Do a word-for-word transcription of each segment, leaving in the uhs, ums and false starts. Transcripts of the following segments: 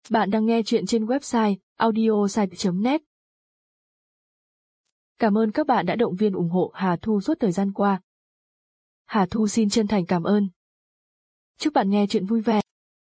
Bạn đang nghe chuyện trên website audiosite chấm net. Cảm ơn các bạn đã động viên ủng hộ Hà Thu suốt thời gian qua. Hà Thu xin chân thành cảm ơn. Chúc bạn nghe chuyện vui vẻ.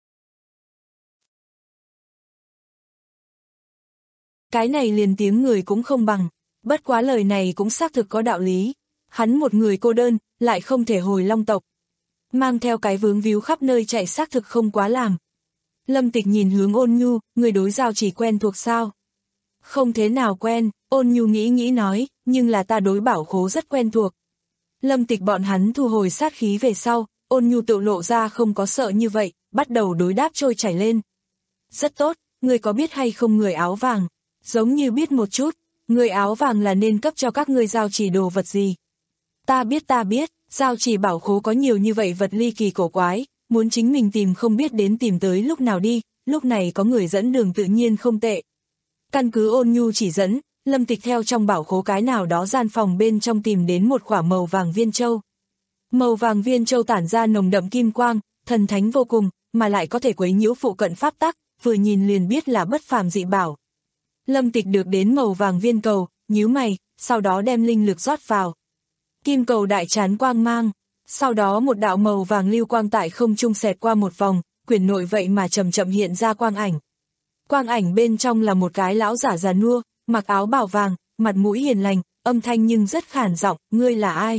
Cái này liền tiếng người cũng không bằng, bất quá lời này cũng xác thực có đạo lý. Hắn một người cô đơn, lại không thể hồi Long tộc. Mang theo cái vướng víu khắp nơi chạy xác thực không quá làm. Lâm Tịch nhìn hướng Ôn Nhu, người đối Giao Chỉ quen thuộc sao? Không thế nào quen, Ôn Nhu nghĩ nghĩ nói, nhưng là ta đối Bảo Khố rất quen thuộc. Lâm Tịch bọn hắn thu hồi sát khí về sau, Ôn Nhu tự lộ ra không có sợ như vậy, bắt đầu đối đáp trôi chảy lên. Rất tốt, người có biết hay không người áo vàng? Giống như biết một chút, người áo vàng là nên cấp cho các ngươi Giao Chỉ đồ vật gì? Ta biết ta biết, Giao Chỉ Bảo Khố có nhiều như vậy vật ly kỳ cổ quái, muốn chính mình tìm không biết đến tìm tới lúc nào đi, lúc này có người dẫn đường tự nhiên không tệ. Căn cứ Ôn Nhu chỉ dẫn, Lâm Tịch theo trong bảo khố cái nào đó gian phòng bên trong tìm đến một quả màu vàng viên châu. Màu vàng viên châu tản ra nồng đậm kim quang, thần thánh vô cùng, mà lại có thể quấy nhiễu phụ cận pháp tắc, vừa nhìn liền biết là bất phàm dị bảo. Lâm Tịch được đến màu vàng viên cầu, nhíu mày, sau đó đem linh lực rót vào. Kim cầu đại chán quang mang. Sau đó một đạo màu vàng lưu quang tại không trung xẹt qua một vòng, quyển nội vậy mà chậm chậm hiện ra quang ảnh. Quang ảnh bên trong là một cái lão giả già nua, mặc áo bào vàng, mặt mũi hiền lành, âm thanh nhưng rất khản giọng, ngươi là ai?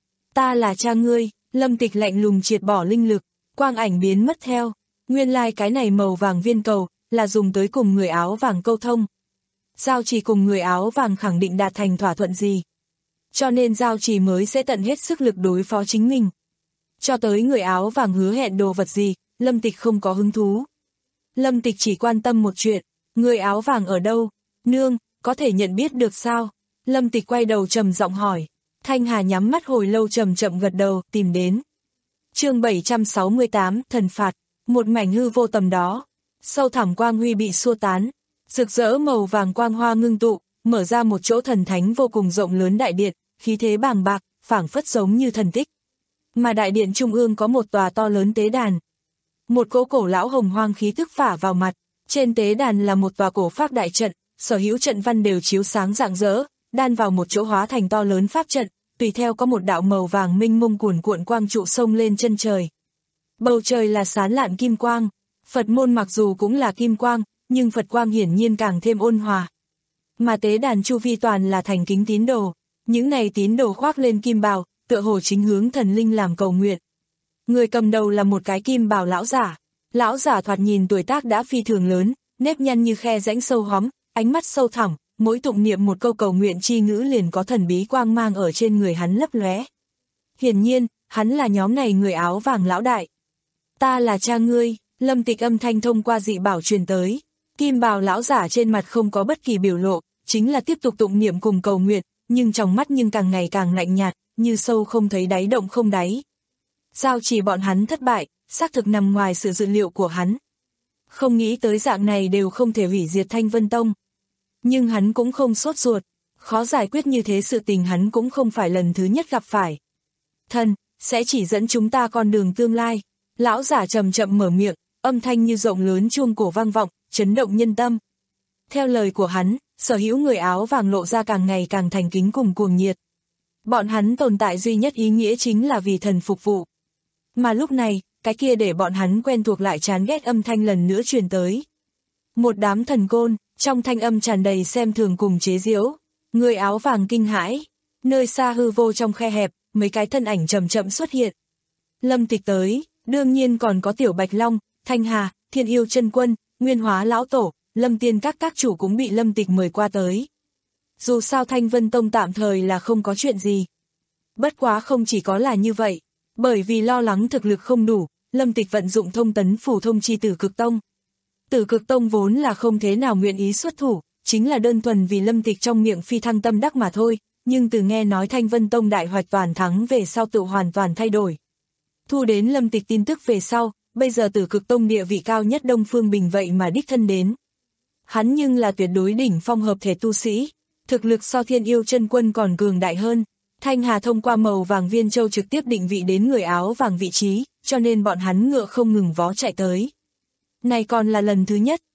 Ta là cha ngươi. Lâm Tịch lạnh lùng triệt bỏ linh lực, quang ảnh biến mất theo. Nguyên lai like cái này màu vàng viên cầu, là dùng tới cùng người áo vàng câu thông. Giao Chỉ cùng người áo vàng khẳng định đạt thành thỏa thuận gì? Cho nên Giao Chỉ mới sẽ tận hết sức lực đối phó chính mình. Cho tới người áo vàng hứa hẹn đồ vật gì, Lâm Tịch không có hứng thú. Lâm Tịch chỉ quan tâm một chuyện, người áo vàng ở đâu? Nương, có thể nhận biết được sao? Lâm Tịch quay đầu trầm giọng hỏi. Thanh Hà nhắm mắt hồi lâu chậm chậm gật đầu, tìm đến. Chương bảy trăm sáu mươi tám, thần phạt, một mảnh hư vô tầm đó. Sâu thẳm quang huy bị xua tán, rực rỡ màu vàng quang hoa ngưng tụ, mở ra một chỗ thần thánh vô cùng rộng lớn đại điện, khí thế bàng bạc, phảng phất giống như thần tích. Mà đại điện trung ương có một tòa to lớn tế đàn. Một cỗ cổ lão hồng hoang khí tức phả vào mặt, trên tế đàn là một tòa cổ pháp đại trận, sở hữu trận văn đều chiếu sáng rạng rỡ, đan vào một chỗ hóa thành to lớn pháp trận, tùy theo có một đạo màu vàng minh mông cuồn cuộn quang trụ sông lên chân trời. Bầu trời là sáng lạn kim quang, Phật môn mặc dù cũng là kim quang, nhưng Phật quang hiển nhiên càng thêm ôn hòa. Mà tế đàn chu vi toàn là thành kính tín đồ, những này tín đồ khoác lên kim bào, tựa hồ chính hướng thần linh làm cầu nguyện. Người cầm đầu là một cái kim bào lão giả, lão giả thoạt nhìn tuổi tác đã phi thường lớn, nếp nhăn như khe rãnh sâu hóm, ánh mắt sâu thẳm, mỗi tụng niệm một câu cầu nguyện chi ngữ liền có thần bí quang mang ở trên người hắn lấp lóe. Hiển nhiên, hắn là nhóm này người áo vàng lão đại. Ta là cha ngươi. Lâm Tịch âm thanh thông qua dị bảo truyền tới. Kim bào lão giả trên mặt không có bất kỳ biểu lộ, chính là tiếp tục tụng niệm cùng cầu nguyện, nhưng trong mắt nhưng càng ngày càng lạnh nhạt, như sâu không thấy đáy động không đáy. Giao Chỉ bọn hắn thất bại, xác thực nằm ngoài sự dự liệu của hắn. Không nghĩ tới dạng này đều không thể hủy diệt Thanh Vân Tông. Nhưng hắn cũng không sốt ruột, khó giải quyết như thế sự tình hắn cũng không phải lần thứ nhất gặp phải. Thần, sẽ chỉ dẫn chúng ta con đường tương lai. Lão giả chậm chậm mở miệng, âm thanh như rộng lớn chuông cổ vang vọng, chấn động nhân tâm. Theo lời của hắn, sở hữu người áo vàng lộ ra càng ngày càng thành kính cùng cuồng nhiệt. Bọn hắn tồn tại duy nhất ý nghĩa chính là vì thần phục vụ. Mà lúc này, cái kia để bọn hắn quen thuộc lại chán ghét âm thanh lần nữa truyền tới. Một đám thần côn, trong thanh âm tràn đầy xem thường cùng chế giễu. Người áo vàng kinh hãi, nơi xa hư vô trong khe hẹp, mấy cái thân ảnh chậm chậm xuất hiện. Lâm Tịch tới, đương nhiên còn có Tiểu Bạch Long, Thanh Hà, Thiên Yêu Chân Quân, Nguyên Hóa Lão Tổ, Lâm Tiên các các chủ cũng bị Lâm Tịch mời qua tới. Dù sao Thanh Vân Tông tạm thời là không có chuyện gì. Bất quá không chỉ có là như vậy, bởi vì lo lắng thực lực không đủ, Lâm Tịch vận dụng thông tấn phủ thông chi Tử Cực Tông. Tử Cực Tông vốn là không thế nào nguyện ý xuất thủ, chính là đơn thuần vì Lâm Tịch trong miệng phi thăng tâm đắc mà thôi, nhưng từ nghe nói Thanh Vân Tông đại hoạch toàn thắng về sau tự hoàn toàn thay đổi. Thu đến Lâm Tịch tin tức về sau, bây giờ Tử Cực Tông địa vị cao nhất Đông Phương Bình vậy mà đích thân đến. Hắn nhưng là tuyệt đối đỉnh phong hợp thể tu sĩ, thực lực so Thiên Yêu Chân Quân còn cường đại hơn. Thanh Hà thông qua màu vàng viên châu trực tiếp định vị đến người áo vàng vị trí, cho nên bọn hắn ngựa không ngừng vó chạy tới. Này còn là lần thứ nhất,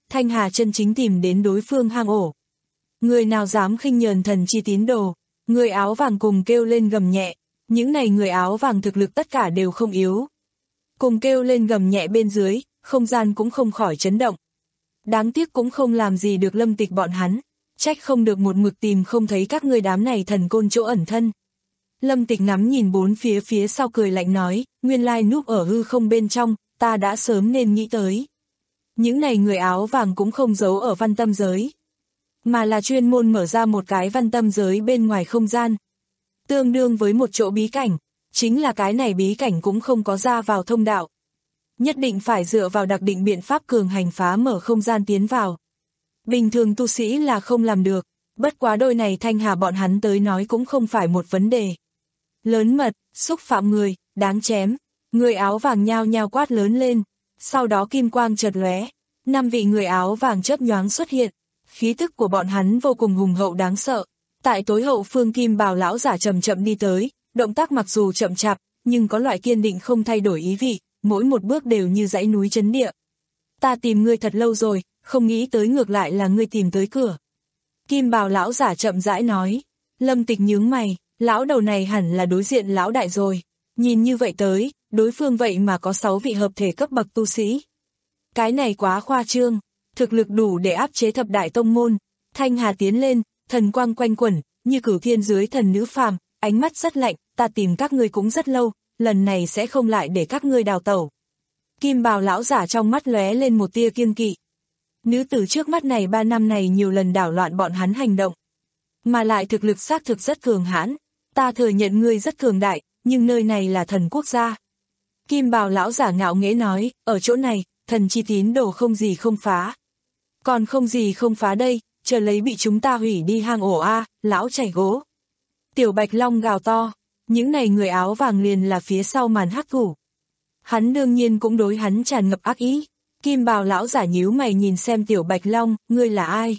Thanh Hà chân chính tìm đến đối phương hang ổ. Người nào dám khinh nhờn thần chi tín đồ, người áo vàng cùng kêu lên gầm nhẹ, những này người áo vàng thực lực tất cả đều không yếu. Cùng kêu lên gầm nhẹ bên dưới, không gian cũng không khỏi chấn động. Đáng tiếc cũng không làm gì được Lâm Tịch bọn hắn, trách không được một mực tìm không thấy các ngươi đám này thần côn chỗ ẩn thân. Lâm Tịch ngắm nhìn bốn phía phía sau cười lạnh nói, nguyên lai núp ở hư không bên trong, ta đã sớm nên nghĩ tới. Những này người áo vàng cũng không giấu ở văn tâm giới, mà là chuyên môn mở ra một cái văn tâm giới bên ngoài không gian. Tương đương với một chỗ bí cảnh, chính là cái này bí cảnh cũng không có ra vào thông đạo. Nhất định phải dựa vào đặc định biện pháp cường hành phá mở không gian tiến vào. Bình thường tu sĩ là không làm được, bất quá đôi này Thanh Hà bọn hắn tới nói cũng không phải một vấn đề. Lớn mật, xúc phạm người, đáng chém. Người áo vàng nhao nhao quát lớn lên, sau đó kim quang chợt lóe, năm vị người áo vàng chớp nhoáng xuất hiện, khí tức của bọn hắn vô cùng hùng hậu đáng sợ. Tại tối hậu phương kim bào lão giả chậm chậm đi tới, động tác mặc dù chậm chạp, nhưng có loại kiên định không thay đổi ý vị, mỗi một bước đều như dãy núi chấn địa. Ta tìm ngươi thật lâu rồi, không nghĩ tới ngược lại là ngươi tìm tới cửa. Kim bào lão giả chậm rãi nói. Lâm Tịch nhướng mày, lão đầu này hẳn là đối diện lão đại rồi. Nhìn như vậy tới, đối phương vậy mà có sáu vị hợp thể cấp bậc tu sĩ. Cái này quá khoa trương, thực lực đủ để áp chế thập đại tông môn. Thanh Hà tiến lên, thần quang quanh quẩn, như cửu thiên dưới thần nữ phàm, ánh mắt rất lạnh, ta tìm các ngươi cũng rất lâu, lần này sẽ không lại để các ngươi đào tẩu. Kim bào lão giả trong mắt lóe lên một tia kiêng kỵ. Nữ tử trước mắt này ba năm này nhiều lần đảo loạn bọn hắn hành động, mà lại thực lực xác thực rất cường hãn, ta thừa nhận ngươi rất cường đại, nhưng nơi này là thần quốc gia. Kim bào lão giả ngạo nghễ nói, ở chỗ này, thần chi tín đồ không gì không phá. Còn không gì không phá đây, chờ lấy bị chúng ta hủy đi hang ổ a, lão chảy gỗ. Tiểu Bạch Long gào to, những này người áo vàng liền là phía sau màn hắc thủ. Hắn đương nhiên cũng đối hắn tràn ngập ác ý. Kim bào lão giả nhíu mày nhìn xem Tiểu Bạch Long, ngươi là ai?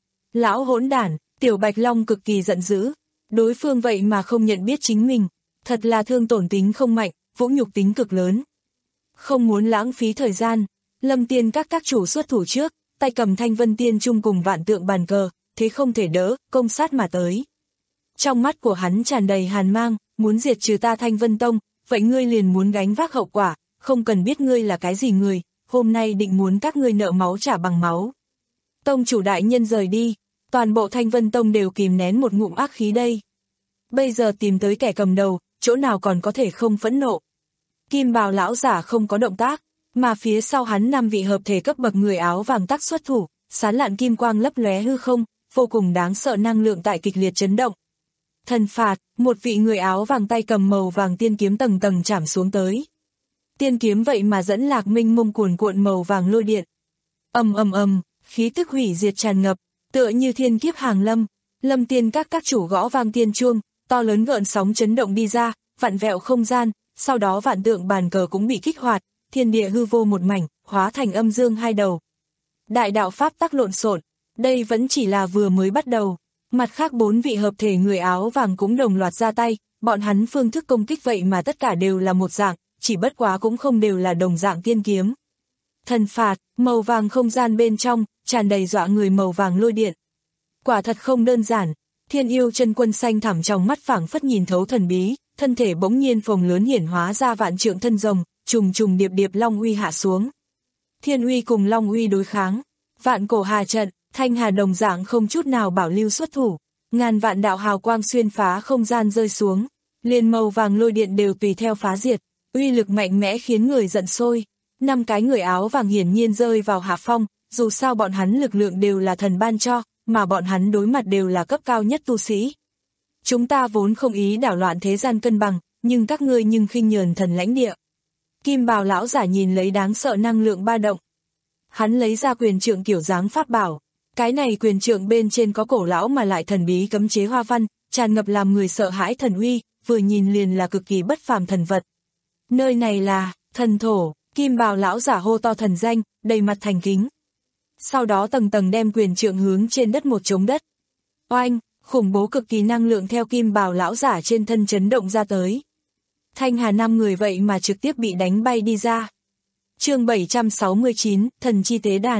Lão hỗn đản, Tiểu Bạch Long cực kỳ giận dữ. Đối phương vậy mà không nhận biết chính mình, thật là thương tổn tính không mạnh, vũ nhục tính cực lớn. Không muốn lãng phí thời gian, Lâm Tiên các các chủ xuất thủ trước, tay cầm Thanh Vân Tiên Trung cùng vạn tượng bàn cờ, thế không thể đỡ, công sát mà tới. Trong mắt của hắn tràn đầy hàn mang, muốn diệt trừ ta Thanh Vân Tông, vậy ngươi liền muốn gánh vác hậu quả, không cần biết ngươi là cái gì người, hôm nay định muốn các ngươi nợ máu trả bằng máu. Tông chủ đại nhân rời đi, toàn bộ Thanh Vân Tông đều kìm nén một ngụm ác khí đây. Bây giờ tìm tới kẻ cầm đầu, chỗ nào còn có thể không phẫn nộ. Kim bào lão giả không có động tác, mà phía sau hắn năm vị hợp thể cấp bậc người áo vàng tắc xuất thủ, sán lạn kim quang lấp lóe hư không, vô cùng đáng sợ năng lượng tại kịch liệt chấn động. Thần phạt, một vị người áo vàng tay cầm màu vàng tiên kiếm tầng tầng chảm xuống tới. Tiên kiếm vậy mà dẫn lạc minh mông cuồn cuộn màu vàng lôi điện. Ầm ầm ầm, khí tức hủy diệt tràn ngập, tựa như thiên kiếp hàng lâm. Lâm Tiên các các chủ gõ vang tiên chuông, to lớn gợn sóng chấn động đi ra, vặn vẹo không gian, sau đó vạn tượng bàn cờ cũng bị kích hoạt, thiên địa hư vô một mảnh, hóa thành âm dương hai đầu. Đại đạo pháp tắc lộn xộn, đây vẫn chỉ là vừa mới bắt đầu. Mặt khác bốn vị hợp thể người áo vàng cũng đồng loạt ra tay, bọn hắn phương thức công kích vậy mà tất cả đều là một dạng, chỉ bất quá cũng không đều là đồng dạng tiên kiếm. Thần phạt, màu vàng không gian bên trong, tràn đầy dọa người màu vàng lôi điện. Quả thật không đơn giản, Thiên Yêu Chân Quân xanh thẳm trong mắt phảng phất nhìn thấu thần bí, thân thể bỗng nhiên phồng lớn hiển hóa ra vạn trượng thân rồng, trùng trùng điệp điệp long uy hạ xuống. Thiên uy cùng long uy đối kháng, vạn cổ hà trận, Thanh Hà đồng dạng không chút nào bảo lưu xuất thủ, ngàn vạn đạo hào quang xuyên phá không gian rơi xuống, liền màu vàng lôi điện đều tùy theo phá diệt, uy lực mạnh mẽ khiến người giận sôi. Năm cái người áo vàng hiển nhiên rơi vào hạ phong, dù sao bọn hắn lực lượng đều là thần ban cho, mà bọn hắn đối mặt đều là cấp cao nhất tu sĩ. Chúng ta vốn không ý đảo loạn thế gian cân bằng, nhưng các ngươi nhưng khinh nhờn thần lãnh địa. Kim bào lão giả nhìn lấy đáng sợ năng lượng ba động. Hắn lấy ra quyền trượng kiểu dáng pháp bảo. Cái này quyền trượng bên trên có cổ lão mà lại thần bí cấm chế hoa văn, tràn ngập làm người sợ hãi thần uy, vừa nhìn liền là cực kỳ bất phàm thần vật. Nơi này là thần thổ, kim bào lão giả hô to thần danh, đầy mặt thành kính. Sau đó tầng tầng đem quyền trượng hướng trên đất một trống đất. Oanh, khủng bố cực kỳ năng lượng theo kim bào lão giả trên thân chấn động ra tới. Thanh Hà năm người vậy mà trực tiếp bị đánh bay đi ra. Chương bảy trăm sáu mươi chín, thần chi tế đàn.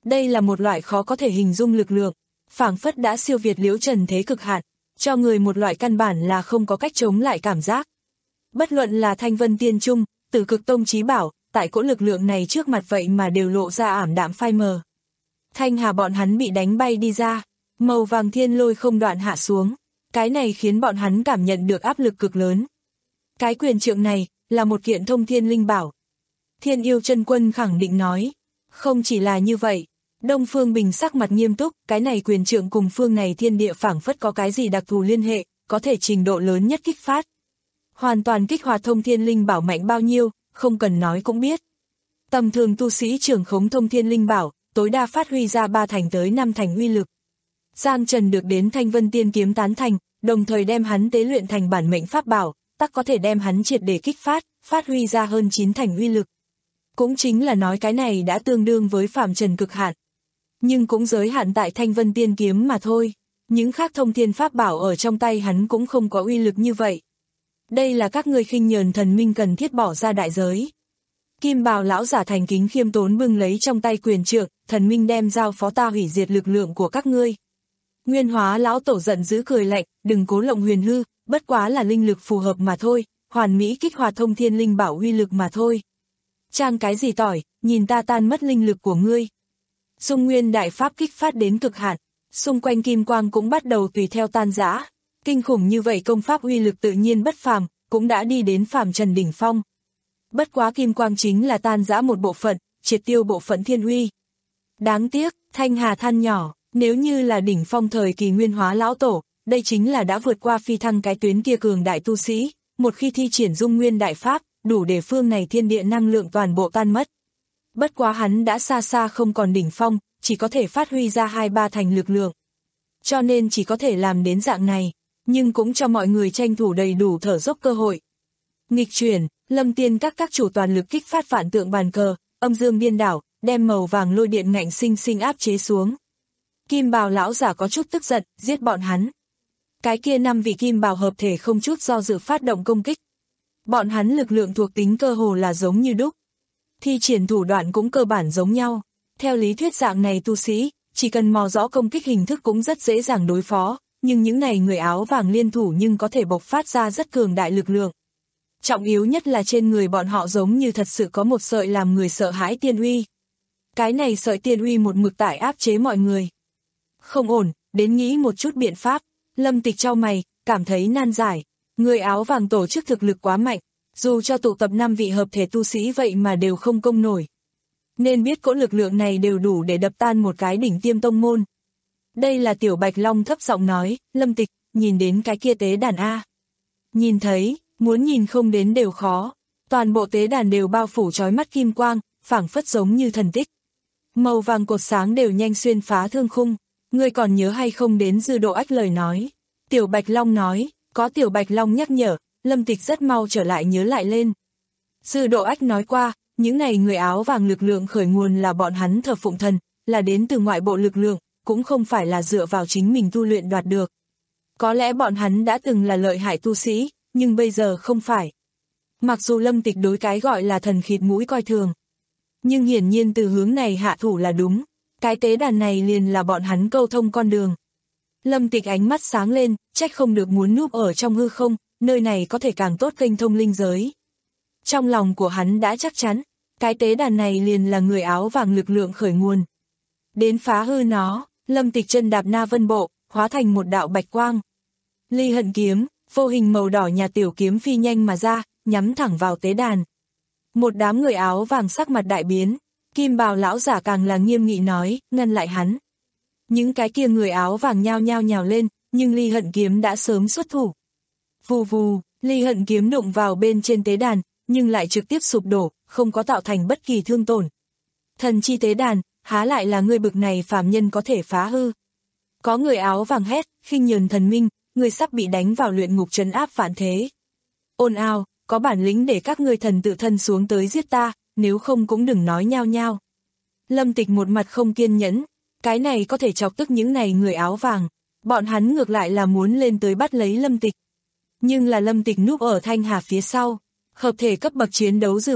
Đây là một loại khó có thể hình dung lực lượng, phảng phất đã siêu việt liễu trần thế cực hạn, cho người một loại căn bản là không có cách chống lại cảm giác. Bất luận là Thanh Vân Tiên Trung, Tử Cực Tông Chí Bảo, tại cỗ lực lượng này trước mặt vậy mà đều lộ ra ảm đạm phai mờ. Thanh Hà bọn hắn bị đánh bay đi ra, màu vàng thiên lôi không đoạn hạ xuống, cái này khiến bọn hắn cảm nhận được áp lực cực lớn. Cái quyền trượng này, là một kiện thông thiên linh bảo. Thiên Yêu Chân Quân khẳng định nói, không chỉ là như vậy, Đông Phương Bình sắc mặt nghiêm túc, cái này quyền trượng cùng phương này thiên địa phảng phất có cái gì đặc thù liên hệ, có thể trình độ lớn nhất kích phát. Hoàn toàn kích hoạt thông thiên linh bảo mạnh bao nhiêu, không cần nói cũng biết. Tầm thường tu sĩ trưởng khống thông thiên linh bảo, tối đa phát huy ra ba thành tới năm thành uy lực. Giang Trần được đến Thanh Vân Tiên kiếm tán thành, đồng thời đem hắn tế luyện thành bản mệnh pháp bảo, tắc có thể đem hắn triệt để kích phát, phát huy ra hơn chín thành uy lực. Cũng chính là nói cái này đã tương đương với phàm trần cực hạn. Nhưng cũng giới hạn tại Thanh Vân Tiên kiếm mà thôi, những khác thông thiên pháp bảo ở trong tay hắn cũng không có uy lực như vậy. Đây là các ngươi khinh nhờn thần minh cần thiết bỏ ra đại giới. Kim bào lão giả thành kính khiêm tốn bưng lấy trong tay quyền trượng, thần minh đem giao phó ta hủy diệt lực lượng của các ngươi. Nguyên Hóa lão tổ giận dữ cười lạnh, đừng cố lộng huyền hư, bất quá là linh lực phù hợp mà thôi, hoàn mỹ kích hoạt thông thiên linh bảo uy lực mà thôi. Trang cái gì tỏi, nhìn ta tan mất linh lực của ngươi. Dung Nguyên đại pháp kích phát đến cực hạn, xung quanh kim quang cũng bắt đầu tùy theo tan rã. Kinh khủng như vậy công pháp uy lực tự nhiên bất phàm, cũng đã đi đến phàm trần đỉnh phong. Bất quá kim quang chính là tan rã một bộ phận, triệt tiêu bộ phận thiên uy. Đáng tiếc, Thanh Hà than nhỏ, nếu như là đỉnh phong thời kỳ Nguyên Hóa lão tổ, đây chính là đã vượt qua phi thăng cái tuyến kia cường đại tu sĩ, một khi thi triển Dung Nguyên đại pháp, đủ để phương này thiên địa năng lượng toàn bộ tan mất. Bất quá hắn đã xa xa không còn đỉnh phong, chỉ có thể phát huy ra hai ba thành lực lượng. Cho nên chỉ có thể làm đến dạng này, nhưng cũng cho mọi người tranh thủ đầy đủ thở dốc cơ hội. Nghịch chuyển, Lâm Tiên các các chủ toàn lực kích phát vạn tượng bàn cờ, âm dương điên đảo, đem màu vàng lôi điện ngạnh sinh sinh áp chế xuống. Kim bào lão giả có chút tức giận, giết bọn hắn. Cái kia năm vị kim bào hợp thể không chút do dự phát động công kích. Bọn hắn lực lượng thuộc tính cơ hồ là giống như đúc. Thi triển thủ đoạn cũng cơ bản giống nhau. Theo lý thuyết dạng này tu sĩ, chỉ cần mò rõ công kích hình thức cũng rất dễ dàng đối phó, nhưng những này người áo vàng liên thủ nhưng có thể bộc phát ra rất cường đại lực lượng. Trọng yếu nhất là trên người bọn họ giống như thật sự có một sợi làm người sợ hãi tiên uy. Cái này sợi tiên uy một mực tải áp chế mọi người. Không ổn, đến nghĩ một chút biện pháp, Lâm Tịch chau mày, cảm thấy nan giải. Người áo vàng tổ chức thực lực quá mạnh, dù cho tụ tập năm vị hợp thể tu sĩ vậy mà đều không công nổi. Nên biết cỗ lực lượng này đều đủ để đập tan một cái đỉnh tiêm tông môn. Đây là Tiểu Bạch Long thấp giọng nói, Lâm Tịch, nhìn đến cái kia tế đàn A. Nhìn thấy, muốn nhìn không đến đều khó, toàn bộ tế đàn đều bao phủ chói mắt kim quang, phảng phất giống như thần tích. Màu vàng cột sáng đều nhanh xuyên phá thương khung, ngươi còn nhớ hay không đến Dư Độ Ách lời nói. Tiểu Bạch Long nói, có Tiểu Bạch Long nhắc nhở, Lâm Tịch rất mau trở lại nhớ lại lên. Dư Độ Ách nói qua, những này người áo vàng lực lượng khởi nguồn là bọn hắn thờ phụng thần, là đến từ ngoại bộ lực lượng, cũng không phải là dựa vào chính mình tu luyện đoạt được. Có lẽ bọn hắn đã từng là lợi hại tu sĩ, nhưng bây giờ không phải. Mặc dù Lâm Tịch đối cái gọi là thần khịt mũi coi thường, nhưng hiển nhiên từ hướng này hạ thủ là đúng, cái tế đàn này liền là bọn hắn câu thông con đường. Lâm Tịch ánh mắt sáng lên, trách không được muốn núp ở trong hư không, nơi này có thể càng tốt kênh thông linh giới. Trong lòng của hắn đã chắc chắn, cái tế đàn này liền là người áo vàng lực lượng khởi nguồn. Đến phá hư nó, Lâm Tịch chân đạp Na Vân Bộ, hóa thành một đạo bạch quang. Ly Hận kiếm, vô hình màu đỏ nhà tiểu kiếm phi nhanh mà ra, nhắm thẳng vào tế đàn. Một đám người áo vàng sắc mặt đại biến, Kim bào lão giả càng là nghiêm nghị nói, ngăn lại hắn. Những cái kia người áo vàng nhao nhao nhào lên, nhưng Ly Hận kiếm đã sớm xuất thủ. Vù vù, Ly Hận kiếm đụng vào bên trên tế đàn, nhưng lại trực tiếp sụp đổ, không có tạo thành bất kỳ thương tổn. Thần chi tế đàn, há lại là người bực này phàm nhân có thể phá hư. Có người áo vàng hét, khinh nhờn thần minh, người sắp bị đánh vào luyện ngục trấn áp vạn thế. Ôn ào, có bản lĩnh để các ngươi thần tự thân xuống tới giết ta, nếu không cũng đừng nói nhao nhao. Lâm Tịch một mặt không kiên nhẫn, cái này có thể chọc tức những này người áo vàng, bọn hắn ngược lại là muốn lên tới bắt lấy Lâm Tịch. Nhưng là Lâm Tịch núp ở Thanh Hà phía sau, hợp thể cấp bậc chiến đấu dư ba,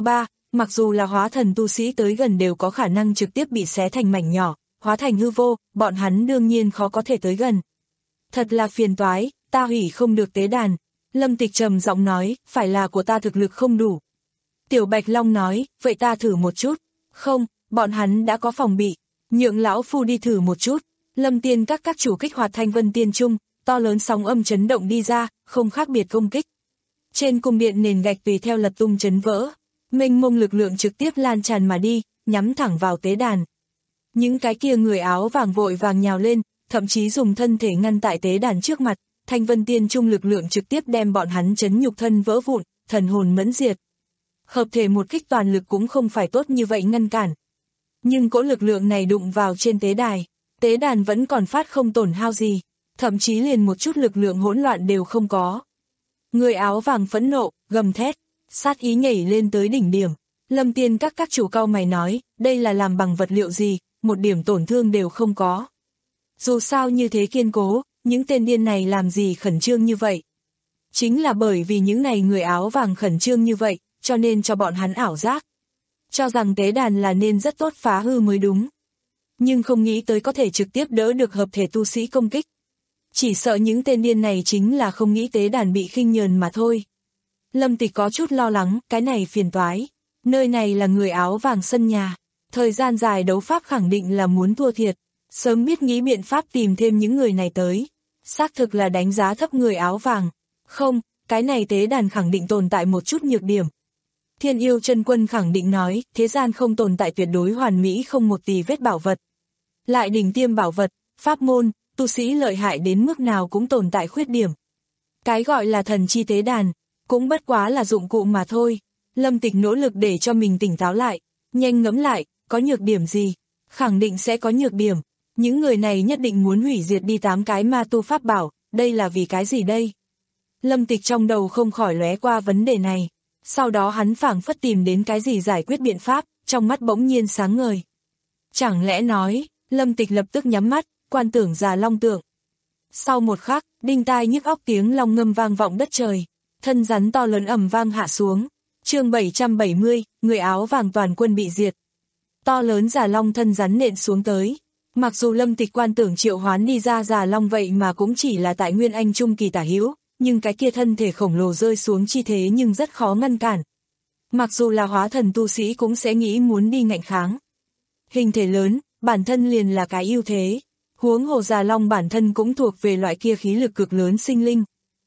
mặc dù là hóa thần tu sĩ tới gần đều có khả năng trực tiếp bị xé thành mảnh nhỏ, hóa thành hư vô, bọn hắn đương nhiên khó có thể tới gần. Thật là phiền toái, ta hủy không được tế đàn. Lâm Tịch trầm giọng nói, phải là của ta thực lực không đủ. Tiểu Bạch Long nói, vậy ta thử một chút. Không, bọn hắn đã có phòng bị, nhượng lão phu đi thử một chút. Lâm Tiên các các chủ kích hoạt Thanh Vân Tiên Trung, to lớn sóng âm chấn động đi ra, không khác biệt công kích. Trên cung điện nền gạch tùy theo lật tung chấn vỡ, mênh mông lực lượng trực tiếp lan tràn mà đi, nhắm thẳng vào tế đàn. Những cái kia người áo vàng vội vàng nhào lên, thậm chí dùng thân thể ngăn tại tế đàn trước mặt, Thanh Vân Tiên Trung lực lượng trực tiếp đem bọn hắn chấn nhục thân vỡ vụn, thần hồn mẫn diệt. Hợp thể một kích toàn lực cũng không phải tốt như vậy ngăn cản. Nhưng cỗ lực lượng này đụng vào trên tế đài, tế đàn vẫn còn phát không tổn hao gì, thậm chí liền một chút lực lượng hỗn loạn đều không có. Người áo vàng phẫn nộ, gầm thét, sát ý nhảy lên tới đỉnh điểm. Lâm Tiên các các chủ cao mày nói, đây là làm bằng vật liệu gì, một điểm tổn thương đều không có. Dù sao như thế kiên cố, những tên điên này làm gì khẩn trương như vậy? Chính là bởi vì những này người áo vàng khẩn trương như vậy, cho nên cho bọn hắn ảo giác. Cho rằng tế đàn là nên rất tốt phá hư mới đúng. Nhưng không nghĩ tới có thể trực tiếp đỡ được hợp thể tu sĩ công kích. Chỉ sợ những tên điên này chính là không nghĩ tế đàn bị khinh nhờn mà thôi. Lâm Tịch có chút lo lắng, cái này phiền toái. Nơi này là người áo vàng sân nhà. Thời gian dài đấu pháp khẳng định là muốn thua thiệt. Sớm biết nghĩ biện pháp tìm thêm những người này tới. Xác thực là đánh giá thấp người áo vàng. Không, cái này tế đàn khẳng định tồn tại một chút nhược điểm. Thiên Yêu Chân Quân khẳng định nói, thế gian không tồn tại tuyệt đối hoàn mỹ không một tì vết bảo vật. Lại đỉnh tiêm bảo vật, pháp môn, tu sĩ lợi hại đến mức nào cũng tồn tại khuyết điểm. Cái gọi là thần chi tế đàn, cũng bất quá là dụng cụ mà thôi. Lâm Tịch nỗ lực để cho mình tỉnh táo lại, nhanh ngẫm lại, có nhược điểm gì? Khẳng định sẽ có nhược điểm. Những người này nhất định muốn hủy diệt đi tám cái ma tu pháp bảo, đây là vì cái gì đây? Lâm Tịch trong đầu không khỏi lóe qua vấn đề này. Sau đó hắn phảng phất tìm đến cái gì giải quyết biện pháp, trong mắt bỗng nhiên sáng ngời. Chẳng lẽ nói, Lâm Tịch lập tức nhắm mắt, quan tưởng Già Long tượng. Sau một khắc, đinh tai nhức óc tiếng long ngâm vang vọng đất trời, thân rắn to lớn ầm vang hạ xuống. Chương bảy trăm bảy mươi, người áo vàng toàn quân bị diệt. To lớn Già Long thân rắn nện xuống tới. Mặc dù Lâm Tịch quan tưởng triệu hoán đi ra Già Long vậy mà cũng chỉ là tại Nguyên Anh trung kỳ tả hữu, nhưng cái kia thân thể khổng lồ rơi xuống chi thế nhưng rất khó ngăn cản. Mặc dù là hóa thần tu sĩ cũng sẽ nghĩ muốn đi ngạnh kháng. Hình thể lớn, bản thân liền là cái ưu thế. Huống hồ Già Long bản thân cũng thuộc về loại kia khí lực cực lớn sinh linh.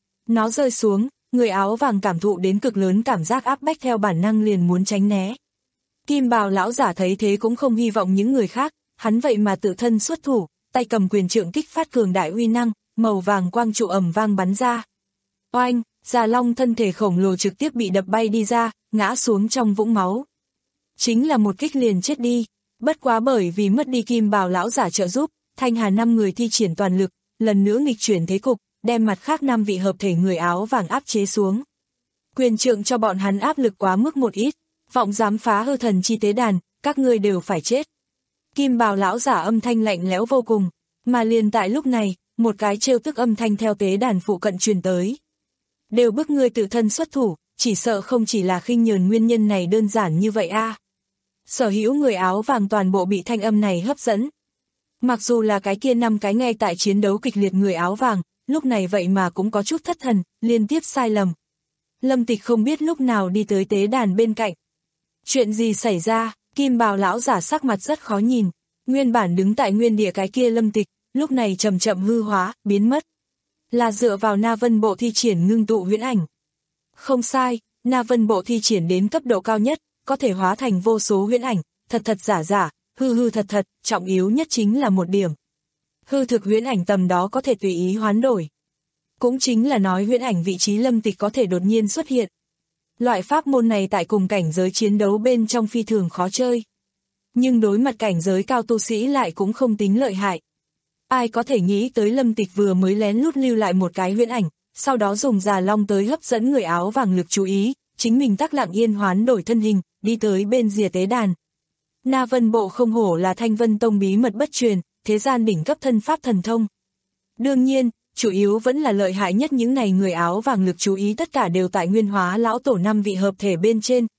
Nó rơi xuống, người áo vàng cảm thụ đến cực lớn cảm giác áp bách theo bản năng liền muốn tránh né. Kim bào lão giả thấy thế cũng không hy vọng những người khác, hắn vậy mà tự thân xuất thủ, tay cầm quyền trượng kích phát cường đại uy năng, màu vàng quang trụ ầm vang bắn ra. Oanh, Già Long thân thể khổng lồ trực tiếp bị đập bay đi ra, ngã xuống trong vũng máu. Chính là một kích liền chết đi, bất quá bởi vì mất đi kim bào lão giả trợ giúp, Thanh Hà năm người thi triển toàn lực, lần nữa nghịch chuyển thế cục, đem mặt khác năm vị hợp thể người áo vàng áp chế xuống. Quyền trượng cho bọn hắn áp lực quá mức một ít, vọng dám phá hư thần chi tế đàn, các ngươi đều phải chết. Kim bào lão giả âm thanh lạnh lẽo vô cùng, mà liền tại lúc này, một cái trêu tức âm thanh theo tế đàn phụ cận truyền tới. Đều bức ngươi tự thân xuất thủ, chỉ sợ không chỉ là khinh nhờn nguyên nhân này đơn giản như vậy a. À. Sở hữu người áo vàng toàn bộ bị thanh âm này hấp dẫn. Mặc dù là cái kia năm cái ngay tại chiến đấu kịch liệt người áo vàng, lúc này vậy mà cũng có chút thất thần, liên tiếp sai lầm. Lâm Tịch không biết lúc nào đi tới tế đàn bên cạnh. Chuyện gì xảy ra, kim bào lão giả sắc mặt rất khó nhìn. Nguyên bản đứng tại nguyên địa cái kia Lâm Tịch, lúc này chậm chậm hư hóa, biến mất. Là dựa vào Na Vân Bộ thi triển ngưng tụ huyễn ảnh. Không sai, Na Vân Bộ thi triển đến cấp độ cao nhất, có thể hóa thành vô số huyễn ảnh, thật thật giả giả, hư hư thật thật, trọng yếu nhất chính là một điểm. Hư thực huyễn ảnh tầm đó có thể tùy ý hoán đổi. Cũng chính là nói huyễn ảnh vị trí Lâm Tịch có thể đột nhiên xuất hiện. Loại pháp môn này tại cùng cảnh giới chiến đấu bên trong phi thường khó chơi. Nhưng đối mặt cảnh giới cao tu sĩ lại cũng không tính lợi hại. Ai có thể nghĩ tới Lâm Tịch vừa mới lén lút lưu lại một cái huyễn ảnh, sau đó dùng Già Long tới hấp dẫn người áo vàng lực chú ý, chính mình tắc lặng yên hoán đổi thân hình, đi tới bên rìa tế đàn. Na Vân Bộ không hổ là Thanh Vân Tông bí mật bất truyền, thế gian đỉnh cấp thân pháp thần thông. Đương nhiên, chủ yếu vẫn là lợi hại nhất những này người áo vàng lực chú ý tất cả đều tại Nguyên Hóa lão tổ năm vị hợp thể bên trên,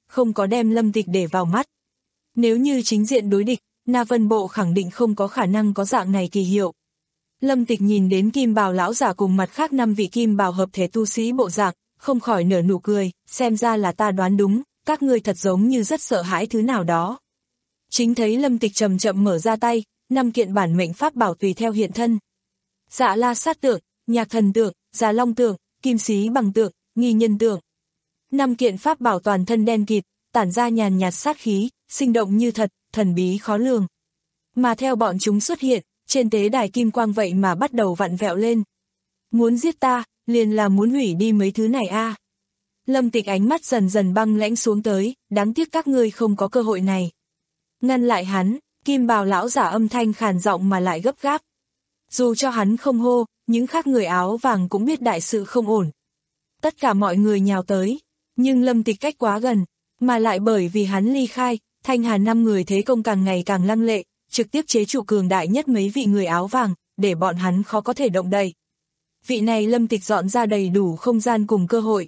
không có đem Lâm Tịch để vào mắt. Nếu như chính diện đối địch, Na Vân Bộ khẳng định không có khả năng có dạng này kỳ hiệu. Lâm Tịch nhìn đến kim bào lão giả cùng mặt khác năm vị kim bào hợp thể tu sĩ bộ dạng, không khỏi nở nụ cười, xem ra là ta đoán đúng, các ngươi thật giống như rất sợ hãi thứ nào đó. Chính thấy Lâm Tịch chậm chậm mở ra tay, năm kiện bản mệnh pháp bảo tùy theo hiện thân. Dạ La Sát tượng, Nhạc Thần tượng, Già Long tượng, Kim Xí Bằng tượng, Nghi Nhân tượng. Năm kiện pháp bảo toàn thân đen kịt, tản ra nhàn nhạt sát khí, sinh động như thật, thần bí khó lường. Mà theo bọn chúng xuất hiện, trên tế đài kim quang vậy mà bắt đầu vặn vẹo lên. Muốn giết ta, liền là muốn hủy đi mấy thứ này a. À. Lâm Tịch ánh mắt dần dần băng lãnh xuống tới, đáng tiếc các ngươi không có cơ hội này. Ngăn lại hắn, kim bào lão giả âm thanh khàn giọng mà lại gấp gáp. Dù cho hắn không hô, những khác người áo vàng cũng biết đại sự không ổn. Tất cả mọi người nhào tới, nhưng Lâm Tịch cách quá gần, mà lại bởi vì hắn ly khai, Thanh Hà năm người thế công càng ngày càng lăng lệ, trực tiếp chế trụ cường đại nhất mấy vị người áo vàng, để bọn hắn khó có thể động đậy. Vị này Lâm Tịch dọn ra đầy đủ không gian cùng cơ hội.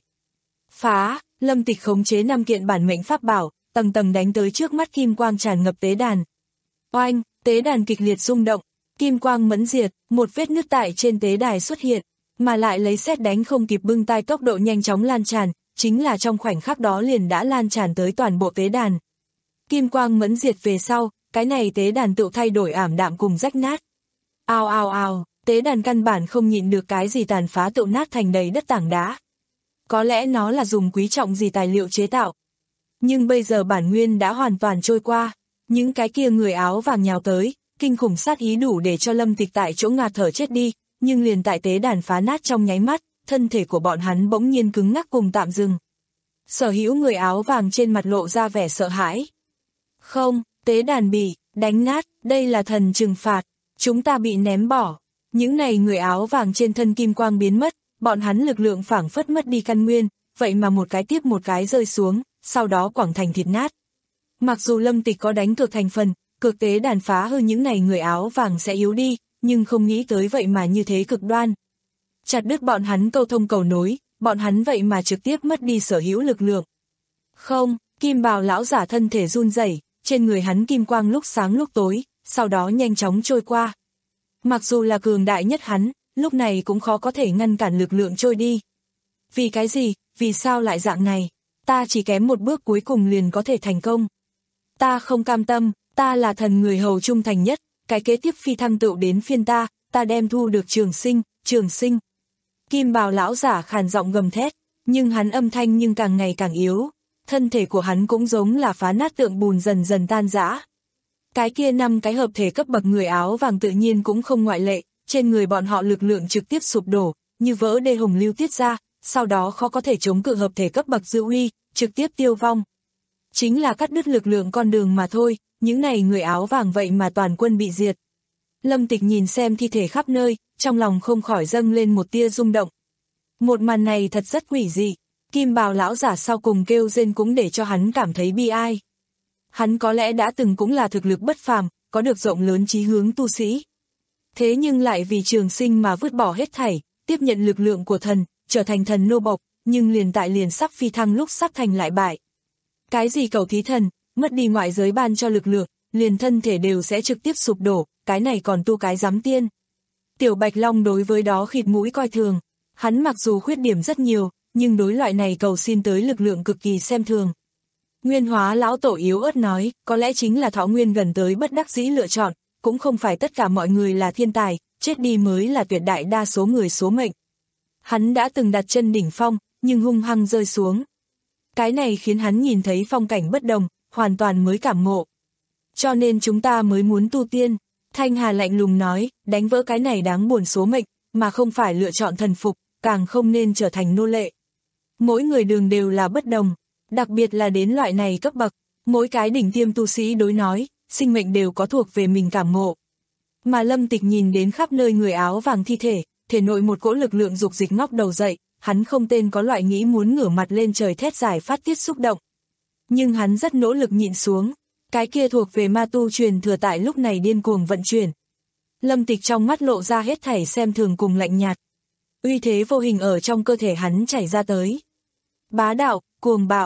Phá, Lâm Tịch khống chế năm kiện bản mệnh pháp bảo, tầng tầng đánh tới trước mắt kim quang tràn ngập tế đàn. Oanh, tế đàn kịch liệt rung động, kim quang mẫn diệt, một vết nứt tại trên tế đài xuất hiện, mà lại lấy sét đánh không kịp bưng tay tốc độ nhanh chóng lan tràn, chính là trong khoảnh khắc đó liền đã lan tràn tới toàn bộ tế đàn. Kim quang mẫn diệt về sau, cái này tế đàn tự thay đổi ảm đạm cùng rách nát. Ao ao ao, tế đàn căn bản không nhịn được cái gì tàn phá tự nát thành đầy đất tảng đá. Có lẽ nó là dùng quý trọng gì tài liệu chế tạo. Nhưng bây giờ bản nguyên đã hoàn toàn trôi qua, những cái kia người áo vàng nhào tới, kinh khủng sát ý đủ để cho Lâm Tịch tại chỗ ngạt thở chết đi, nhưng liền tại tế đàn phá nát trong nháy mắt, thân thể của bọn hắn bỗng nhiên cứng ngắc cùng tạm dừng. Sở hữu người áo vàng trên mặt lộ ra vẻ sợ hãi. Không, tế đàn bị đánh nát, đây là thần trừng phạt, chúng ta bị ném bỏ. Những này người áo vàng trên thân kim quang biến mất, bọn hắn lực lượng phảng phất mất đi căn nguyên, vậy mà một cái tiếp một cái rơi xuống, sau đó quẳng thành thịt nát. Mặc dù Lâm Tịch có đánh cược thành phần, cược tế đàn phá hư những này người áo vàng sẽ yếu đi, nhưng không nghĩ tới vậy mà như thế cực đoan. Chặt đứt bọn hắn câu thông cầu nối, bọn hắn vậy mà trực tiếp mất đi sở hữu lực lượng. Không, kim bào lão giả thân thể run rẩy, trên người hắn kim quang lúc sáng lúc tối, sau đó nhanh chóng trôi qua. Mặc dù là cường đại nhất hắn, lúc này cũng khó có thể ngăn cản lực lượng trôi đi. Vì cái gì, vì sao lại dạng này? Ta chỉ kém một bước cuối cùng liền có thể thành công. Ta không cam tâm, ta là thần người hầu trung thành nhất, cái kế tiếp phi thăng tựu đến phiên ta, ta đem thu được trường sinh, trường sinh. Kim bào lão giả khàn giọng gầm thét, nhưng hắn âm thanh nhưng càng ngày càng yếu, thân thể của hắn cũng giống là phá nát tượng bùn dần dần tan rã. Cái kia năm cái hợp thể cấp bậc người áo vàng tự nhiên cũng không ngoại lệ, trên người bọn họ lực lượng trực tiếp sụp đổ, như vỡ đê hồng lưu tiết ra, sau đó khó có thể chống cự hợp thể cấp bậc dư uy, trực tiếp tiêu vong. Chính là cắt đứt lực lượng con đường mà thôi, những này người áo vàng vậy mà toàn quân bị diệt. Lâm Tịch nhìn xem thi thể khắp nơi, trong lòng không khỏi dâng lên một tia rung động. Một màn này thật rất quỷ dị, kim bào lão giả sau cùng kêu rên cũng để cho hắn cảm thấy bi ai. Hắn có lẽ đã từng cũng là thực lực bất phàm, có được rộng lớn chí hướng tu sĩ. Thế nhưng lại vì trường sinh mà vứt bỏ hết thảy, tiếp nhận lực lượng của thần, trở thành thần nô bộc, nhưng liền tại liền sắp phi thăng lúc sắp thành lại bại. Cái gì cầu thí thần, mất đi ngoại giới ban cho lực lượng, liền thân thể đều sẽ trực tiếp sụp đổ, cái này còn tu cái giám tiên. Tiểu Bạch Long đối với đó khịt mũi coi thường, hắn mặc dù khuyết điểm rất nhiều, nhưng đối loại này cầu xin tới lực lượng cực kỳ xem thường. Nguyên Hóa lão tổ yếu ớt nói, có lẽ chính là thọ nguyên gần tới bất đắc dĩ lựa chọn, cũng không phải tất cả mọi người là thiên tài, chết đi mới là tuyệt đại đa số người số mệnh. Hắn đã từng đặt chân đỉnh phong, nhưng hung hăng rơi xuống. Cái này khiến hắn nhìn thấy phong cảnh bất đồng, hoàn toàn mới cảm ngộ. Cho nên chúng ta mới muốn tu tiên. Thanh Hà lạnh lùng nói, đánh vỡ cái này đáng buồn số mệnh, mà không phải lựa chọn thần phục, càng không nên trở thành nô lệ. Mỗi người đường đều là bất đồng, đặc biệt là đến loại này cấp bậc, mỗi cái đỉnh tiêm tu sĩ đối nói, sinh mệnh đều có thuộc về mình cảm ngộ. Mà Lâm Tịch nhìn đến khắp nơi người áo vàng thi thể, thể nội một cỗ lực lượng dục dịch ngóc đầu dậy, hắn không tên có loại nghĩ muốn ngửa mặt lên trời thét giải phát tiết xúc động. Nhưng hắn rất nỗ lực nhịn xuống, cái kia thuộc về ma tu truyền thừa tại lúc này điên cuồng vận chuyển. Lâm Tịch trong mắt lộ ra hết thảy xem thường cùng lạnh nhạt. Uy thế vô hình ở trong cơ thể hắn chảy ra tới. Bá đạo, cuồng bạo,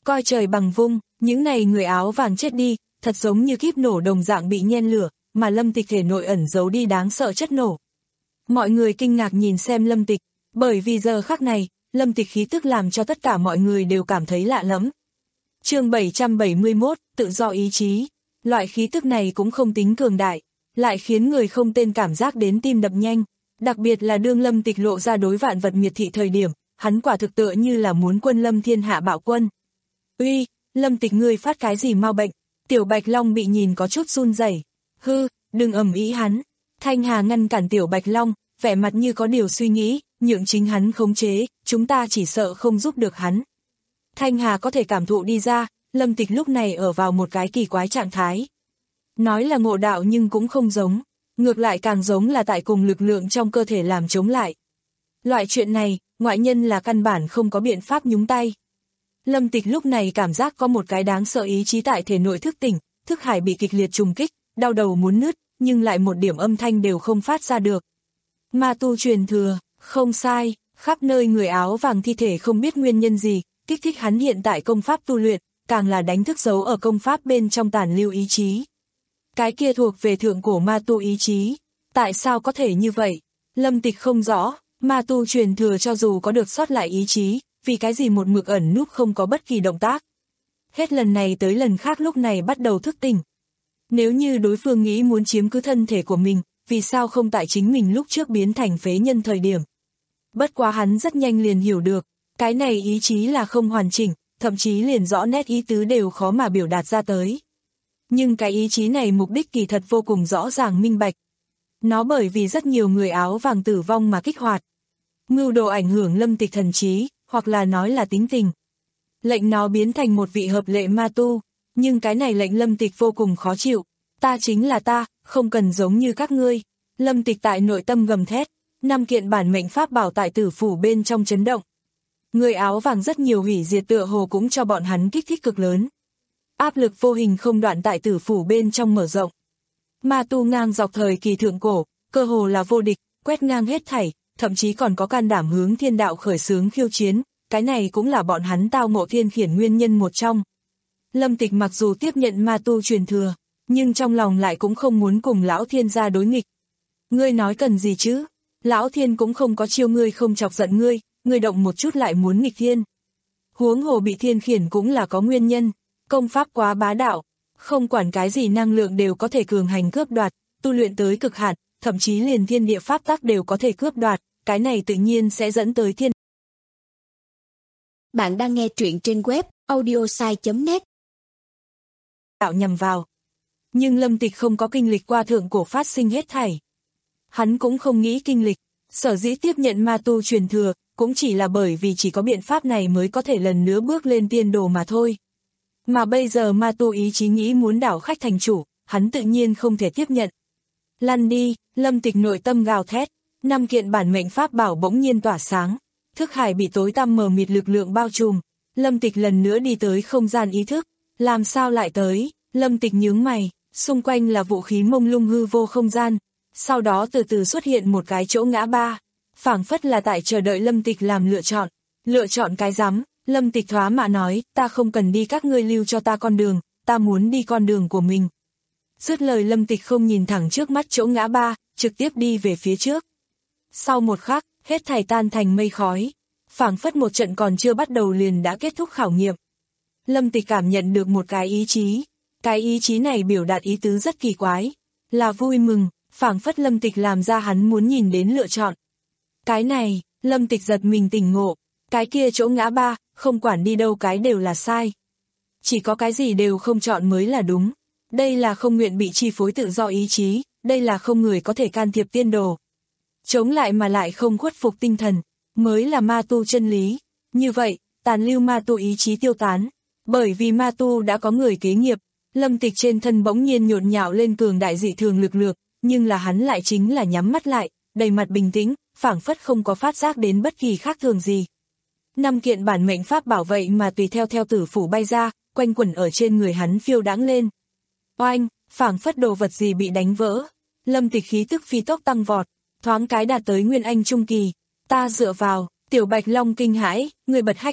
coi trời bằng vung, những này người áo vàng chết đi, thật giống như kíp nổ đồng dạng bị nhen lửa, mà Lâm Tịch thể nội ẩn giấu đi đáng sợ chất nổ. Mọi người kinh ngạc nhìn xem Lâm Tịch, bởi vì giờ khắc này, Lâm Tịch khí tức làm cho tất cả mọi người đều cảm thấy lạ lẫm. Chương bảy trăm bảy mươi mốt, tự do ý chí. Loại khí tức này cũng không tính cường đại, lại khiến người không tên cảm giác đến tim đập nhanh, đặc biệt là đương Lâm Tịch lộ ra đối vạn vật miệt thị thời điểm, hắn quả thực tựa như là muốn quân lâm thiên hạ bạo quân. Uy, Lâm Tịch ngươi phát cái gì mau bệnh? Tiểu Bạch Long bị nhìn có chút run rẩy. Hư, đừng ầm ĩ hắn. Thanh Hà ngăn cản Tiểu Bạch Long, vẻ mặt như có điều suy nghĩ, nhượng chính hắn khống chế, chúng ta chỉ sợ không giúp được hắn. Thanh Hà có thể cảm thụ đi ra, Lâm Tịch lúc này ở vào một cái kỳ quái trạng thái. Nói là ngộ đạo nhưng cũng không giống, ngược lại càng giống là tại cùng lực lượng trong cơ thể làm chống lại. Loại chuyện này, ngoại nhân là căn bản không có biện pháp nhúng tay. Lâm Tịch lúc này cảm giác có một cái đáng sợ ý chí tại thể nội thức tỉnh, thức hải bị kịch liệt trùng kích, đau đầu muốn nứt, nhưng lại một điểm âm thanh đều không phát ra được. Ma tu truyền thừa, không sai, khắp nơi người áo vàng thi thể không biết nguyên nhân gì, kích thích hắn hiện tại công pháp tu luyện, càng là đánh thức dấu ở công pháp bên trong tàn lưu ý chí. Cái kia thuộc về thượng cổ ma tu ý chí, tại sao có thể như vậy? Lâm Tịch không rõ, ma tu truyền thừa cho dù có được sót lại ý chí, vì cái gì một mực ẩn núp không có bất kỳ động tác. Hết lần này tới lần khác lúc này bắt đầu thức tỉnh. Nếu như đối phương nghĩ muốn chiếm cứ thân thể của mình, vì sao không tại chính mình lúc trước biến thành phế nhân thời điểm? Bất quá hắn rất nhanh liền hiểu được, cái này ý chí là không hoàn chỉnh, thậm chí liền rõ nét ý tứ đều khó mà biểu đạt ra tới. Nhưng cái ý chí này mục đích kỳ thật vô cùng rõ ràng minh bạch. Nó bởi vì rất nhiều người áo vàng tử vong mà kích hoạt. Mưu đồ ảnh hưởng Lâm Tịch thần trí, hoặc là nói là tính tình. Lệnh nó biến thành một vị hợp lệ ma tu, nhưng cái này lệnh Lâm Tịch vô cùng khó chịu. Ta chính là ta, không cần giống như các ngươi. Lâm Tịch tại nội tâm gầm thét, năm kiện bản mệnh pháp bảo tại tử phủ bên trong chấn động. Người áo vàng rất nhiều hủy diệt tựa hồ cũng cho bọn hắn kích thích cực lớn. Áp lực vô hình không đoạn tại tử phủ bên trong mở rộng. Ma tu ngang dọc thời kỳ thượng cổ, cơ hồ là vô địch, quét ngang hết thảy, thậm chí còn có can đảm hướng thiên đạo khởi xướng khiêu chiến, cái này cũng là bọn hắn tao ngộ thiên khiển nguyên nhân một trong. Lâm Tịch mặc dù tiếp nhận ma tu truyền thừa, nhưng trong lòng lại cũng không muốn cùng lão thiên gia đối nghịch. Ngươi nói cần gì chứ? Lão thiên cũng không có chiêu ngươi không chọc giận ngươi, ngươi động một chút lại muốn nghịch thiên. Huống hồ bị thiên khiển cũng là có nguyên nhân, công pháp quá bá đạo, không quản cái gì năng lượng đều có thể cường hành cướp đoạt, tu luyện tới cực hạn, thậm chí liền thiên địa pháp tắc đều có thể cướp đoạt, cái này tự nhiên sẽ dẫn tới thiên. Bạn đang nghe truyện trên web audiosai chấm net. Đạo nhằm vào. Nhưng Lâm Tịch không có kinh lịch qua thượng cổ phát sinh hết thảy. Hắn cũng không nghĩ kinh lịch, sở dĩ tiếp nhận ma tu truyền thừa, cũng chỉ là bởi vì chỉ có biện pháp này mới có thể lần nữa bước lên tiên đồ mà thôi. Mà bây giờ ma tu ý chí nghĩ muốn đảo khách thành chủ, hắn tự nhiên không thể tiếp nhận. Lăn đi, Lâm Tịch nội tâm gào thét, năm kiện bản mệnh pháp bảo bỗng nhiên tỏa sáng, thức hải bị tối tăm mờ mịt lực lượng bao trùm, Lâm Tịch lần nữa đi tới không gian ý thức, làm sao lại tới, Lâm Tịch nhướng mày, xung quanh là vũ khí mông lung hư vô không gian, sau đó từ từ xuất hiện một cái chỗ ngã ba, phảng phất là tại chờ đợi Lâm Tịch làm lựa chọn, lựa chọn cái rắm. Lâm Tịch thoá mạ nói, ta không cần đi các ngươi lưu cho ta con đường, ta muốn đi con đường của mình. Dứt lời Lâm Tịch không nhìn thẳng trước mắt chỗ ngã ba, trực tiếp đi về phía trước. Sau một khắc, hết thảy tan thành mây khói, phảng phất một trận còn chưa bắt đầu liền đã kết thúc khảo nghiệm. Lâm Tịch cảm nhận được một cái ý chí, cái ý chí này biểu đạt ý tứ rất kỳ quái, là vui mừng, phảng phất Lâm Tịch làm ra hắn muốn nhìn đến lựa chọn. Cái này, Lâm Tịch giật mình tỉnh ngộ, cái kia chỗ ngã ba, không quản đi đâu cái đều là sai. Chỉ có cái gì đều không chọn mới là đúng. Đây là không nguyện bị chi phối tự do ý chí, đây là không người có thể can thiệp tiên đồ. Chống lại mà lại không khuất phục tinh thần, mới là ma tu chân lý. Như vậy, tàn lưu ma tu ý chí tiêu tán. Bởi vì ma tu đã có người kế nghiệp, Lâm Tịch trên thân bỗng nhiên nhộn nhạo lên cường đại dị thường lực lượng, nhưng là hắn lại chính là nhắm mắt lại, đầy mặt bình tĩnh, phảng phất không có phát giác đến bất kỳ khác thường gì. Năm kiện bản mệnh pháp bảo vậy mà tùy theo theo tử phủ bay ra, quanh quẩn ở trên người hắn phiêu đãng lên. Oanh, phảng phất đồ vật gì bị đánh vỡ. Lâm Tịch khí tức phi tốc tăng vọt, thoáng cái đạt tới nguyên anh trung kỳ. Ta dựa vào, Tiểu Bạch Long kinh hãi, người bật hách a,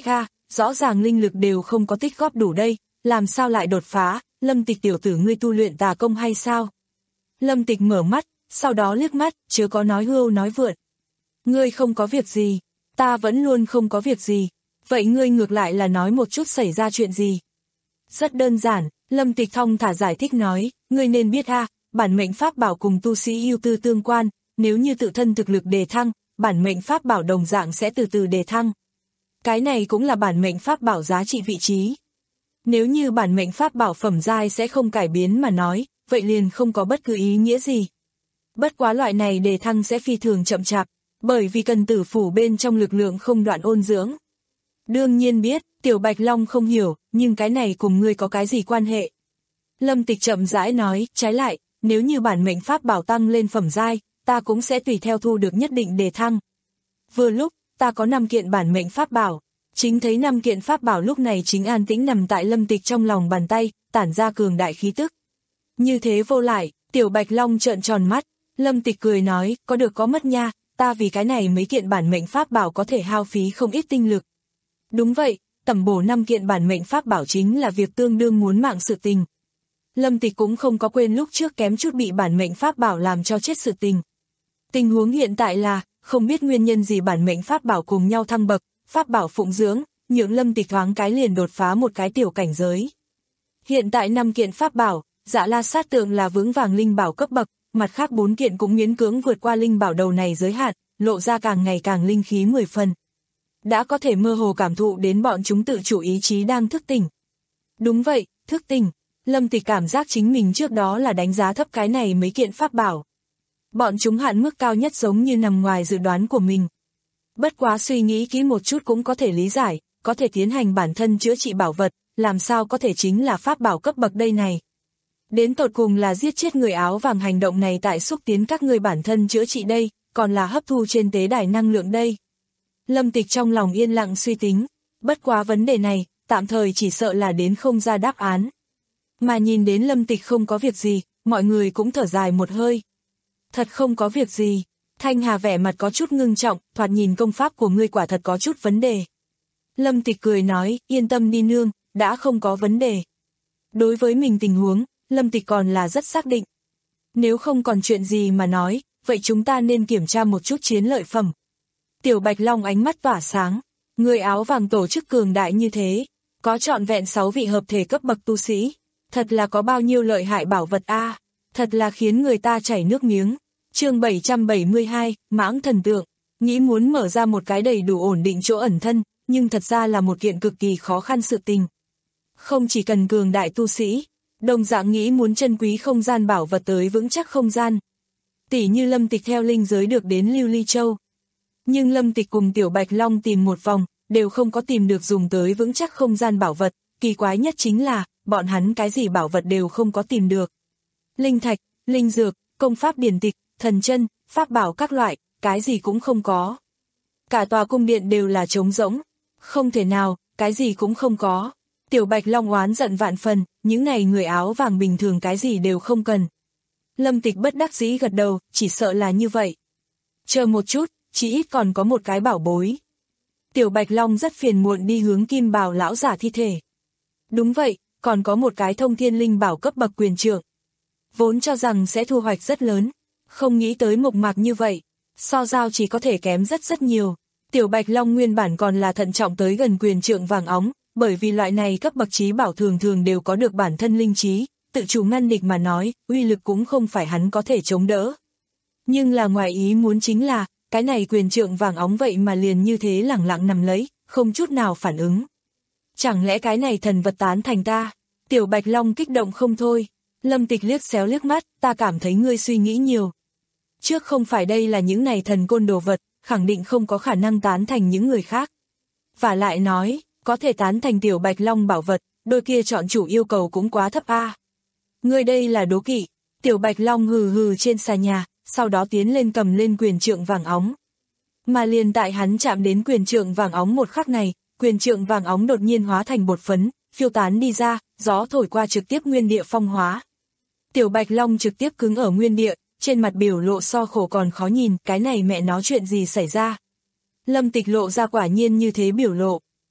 rõ ràng linh lực đều không có tích góp đủ đây, làm sao lại đột phá, Lâm Tịch tiểu tử ngươi tu luyện tà công hay sao? Lâm Tịch mở mắt, sau đó liếc mắt, chớ có nói hưu nói vượn. Ngươi không có việc gì, ta vẫn luôn không có việc gì, vậy ngươi ngược lại là nói một chút xảy ra chuyện gì? Rất đơn giản, Lâm Tịch thong thả giải thích nói, ngươi nên biết ha, bản mệnh pháp bảo cùng tu sĩ ưu tư tương quan, nếu như tự thân thực lực đề thăng, bản mệnh pháp bảo đồng dạng sẽ từ từ đề thăng. Cái này cũng là bản mệnh pháp bảo giá trị vị trí. Nếu như bản mệnh pháp bảo phẩm giai sẽ không cải biến mà nói, vậy liền không có bất cứ ý nghĩa gì. Bất quá loại này đề thăng sẽ phi thường chậm chạp, bởi vì cần tử phủ bên trong lực lượng không đoạn ôn dưỡng. Đương nhiên biết, Tiểu Bạch Long không hiểu, nhưng cái này cùng ngươi có cái gì quan hệ? Lâm Tịch chậm rãi nói, trái lại, nếu như bản mệnh pháp bảo tăng lên phẩm giai, ta cũng sẽ tùy theo thu được nhất định đề thăng. Vừa lúc, ta có năm kiện bản mệnh pháp bảo, chính thấy năm kiện pháp bảo lúc này chính an tĩnh nằm tại Lâm Tịch trong lòng bàn tay, tản ra cường đại khí tức. Như thế vô lại, Tiểu Bạch Long trợn tròn mắt, Lâm Tịch cười nói, có được có mất nha, ta vì cái này mấy kiện bản mệnh pháp bảo có thể hao phí không ít tinh lực. Đúng vậy, tẩm bổ năm kiện bản mệnh pháp bảo chính là việc tương đương muốn mạng sự tình. Lâm Tịch cũng không có quên lúc trước kém chút bị bản mệnh pháp bảo làm cho chết sự tình. Tình huống hiện tại là, không biết nguyên nhân gì bản mệnh pháp bảo cùng nhau thăng bậc, pháp bảo phụng dưỡng, nhượng Lâm Tịch thoáng cái liền đột phá một cái tiểu cảnh giới. Hiện tại năm kiện pháp bảo, Dạ La Sát Tượng là vững vàng linh bảo cấp bậc, mặt khác bốn kiện cũng miễn cưỡng vượt qua linh bảo đầu này giới hạn, lộ ra càng ngày càng linh khí mười phần. Đã có thể mơ hồ cảm thụ đến bọn chúng tự chủ ý chí đang thức tỉnh. Đúng vậy, thức tỉnh. Lâm Tịch cảm giác chính mình trước đó là đánh giá thấp cái này mấy kiện pháp bảo. Bọn chúng hạn mức cao nhất giống như nằm ngoài dự đoán của mình. Bất quá suy nghĩ kỹ một chút cũng có thể lý giải, có thể tiến hành bản thân chữa trị bảo vật, làm sao có thể chính là pháp bảo cấp bậc đây này. Đến tột cùng là giết chết người áo vàng hành động này tại xúc tiến các người bản thân chữa trị đây, còn là hấp thu trên tế đài năng lượng đây. Lâm Tịch trong lòng yên lặng suy tính, bất quá vấn đề này, tạm thời chỉ sợ là đến không ra đáp án. Mà nhìn đến Lâm Tịch không có việc gì, mọi người cũng thở dài một hơi. Thật không có việc gì, Thanh Hà vẻ mặt có chút ngưng trọng, thoạt nhìn công pháp của ngươi quả thật có chút vấn đề. Lâm Tịch cười nói, yên tâm đi nương, đã không có vấn đề. Đối với mình tình huống, Lâm Tịch còn là rất xác định. Nếu không còn chuyện gì mà nói, vậy chúng ta nên kiểm tra một chút chiến lợi phẩm. Tiểu Bạch Long ánh mắt tỏa sáng, người áo vàng tổ chức cường đại như thế, có trọn vẹn sáu vị hợp thể cấp bậc tu sĩ, thật là có bao nhiêu lợi hại bảo vật a, à, thật là khiến người ta chảy nước miếng. Chương bảy trăm bảy mươi hai, Mãng Thần Tượng, nghĩ muốn mở ra một cái đầy đủ ổn định chỗ ẩn thân, nhưng thật ra là một kiện cực kỳ khó khăn sự tình. Không chỉ cần cường đại tu sĩ, đồng dạng nghĩ muốn chân quý không gian bảo vật tới vững chắc không gian. Tỷ như Lâm Tịch theo linh giới được đến Lưu Ly Châu. Nhưng Lâm Tịch cùng Tiểu Bạch Long tìm một vòng, đều không có tìm được dùng tới vững chắc không gian bảo vật, kỳ quái nhất chính là, bọn hắn cái gì bảo vật đều không có tìm được. Linh thạch, linh dược, công pháp điển tịch, thần chân, pháp bảo các loại, cái gì cũng không có. Cả tòa cung điện đều là trống rỗng, không thể nào, cái gì cũng không có. Tiểu Bạch Long oán giận vạn phần, những này người áo vàng bình thường cái gì đều không cần. Lâm Tịch bất đắc dĩ gật đầu, chỉ sợ là như vậy. Chờ một chút, chỉ ít còn có một cái bảo bối. Tiểu Bạch Long rất phiền muộn đi hướng Kim Bào lão giả thi thể. Đúng vậy, còn có một cái thông thiên linh bảo cấp bậc quyền trượng. Vốn cho rằng sẽ thu hoạch rất lớn, không nghĩ tới mộc mạc như vậy, so giao chỉ có thể kém rất rất nhiều. Tiểu Bạch Long nguyên bản còn là thận trọng tới gần quyền trượng vàng óng, bởi vì loại này cấp bậc trí bảo thường thường đều có được bản thân linh trí, tự chủ ngăn địch mà nói, uy lực cũng không phải hắn có thể chống đỡ. Nhưng là ngoài ý muốn chính là, cái này quyền trượng vàng óng vậy mà liền như thế lẳng lặng nằm lấy, không chút nào phản ứng. Chẳng lẽ cái này thần vật tán thành ta? Tiểu Bạch Long kích động không thôi. Lâm Tịch liếc xéo liếc mắt, ta cảm thấy ngươi suy nghĩ nhiều. Trước không phải đây là những này thần côn đồ vật, khẳng định không có khả năng tán thành những người khác. Và lại nói, có thể tán thành Tiểu Bạch Long bảo vật, đôi kia chọn chủ yêu cầu cũng quá thấp a. À. Ngươi đây là đố kỵ. Tiểu Bạch Long hừ hừ trên xà nhà, sau đó tiến lên cầm lên quyền trượng vàng óng. Mà liền tại hắn chạm đến quyền trượng vàng óng một khắc này, quyền trượng vàng óng đột nhiên hóa thành bột phấn, phiêu tán đi ra, gió thổi qua trực tiếp nguyên địa phong hóa. Tiểu Bạch Long trực tiếp cứng ở nguyên địa, trên mặt biểu lộ so khổ còn khó nhìn, cái này mẹ nó chuyện gì xảy ra. Lâm Tịch lộ ra quả nhiên như thế biểu lộ,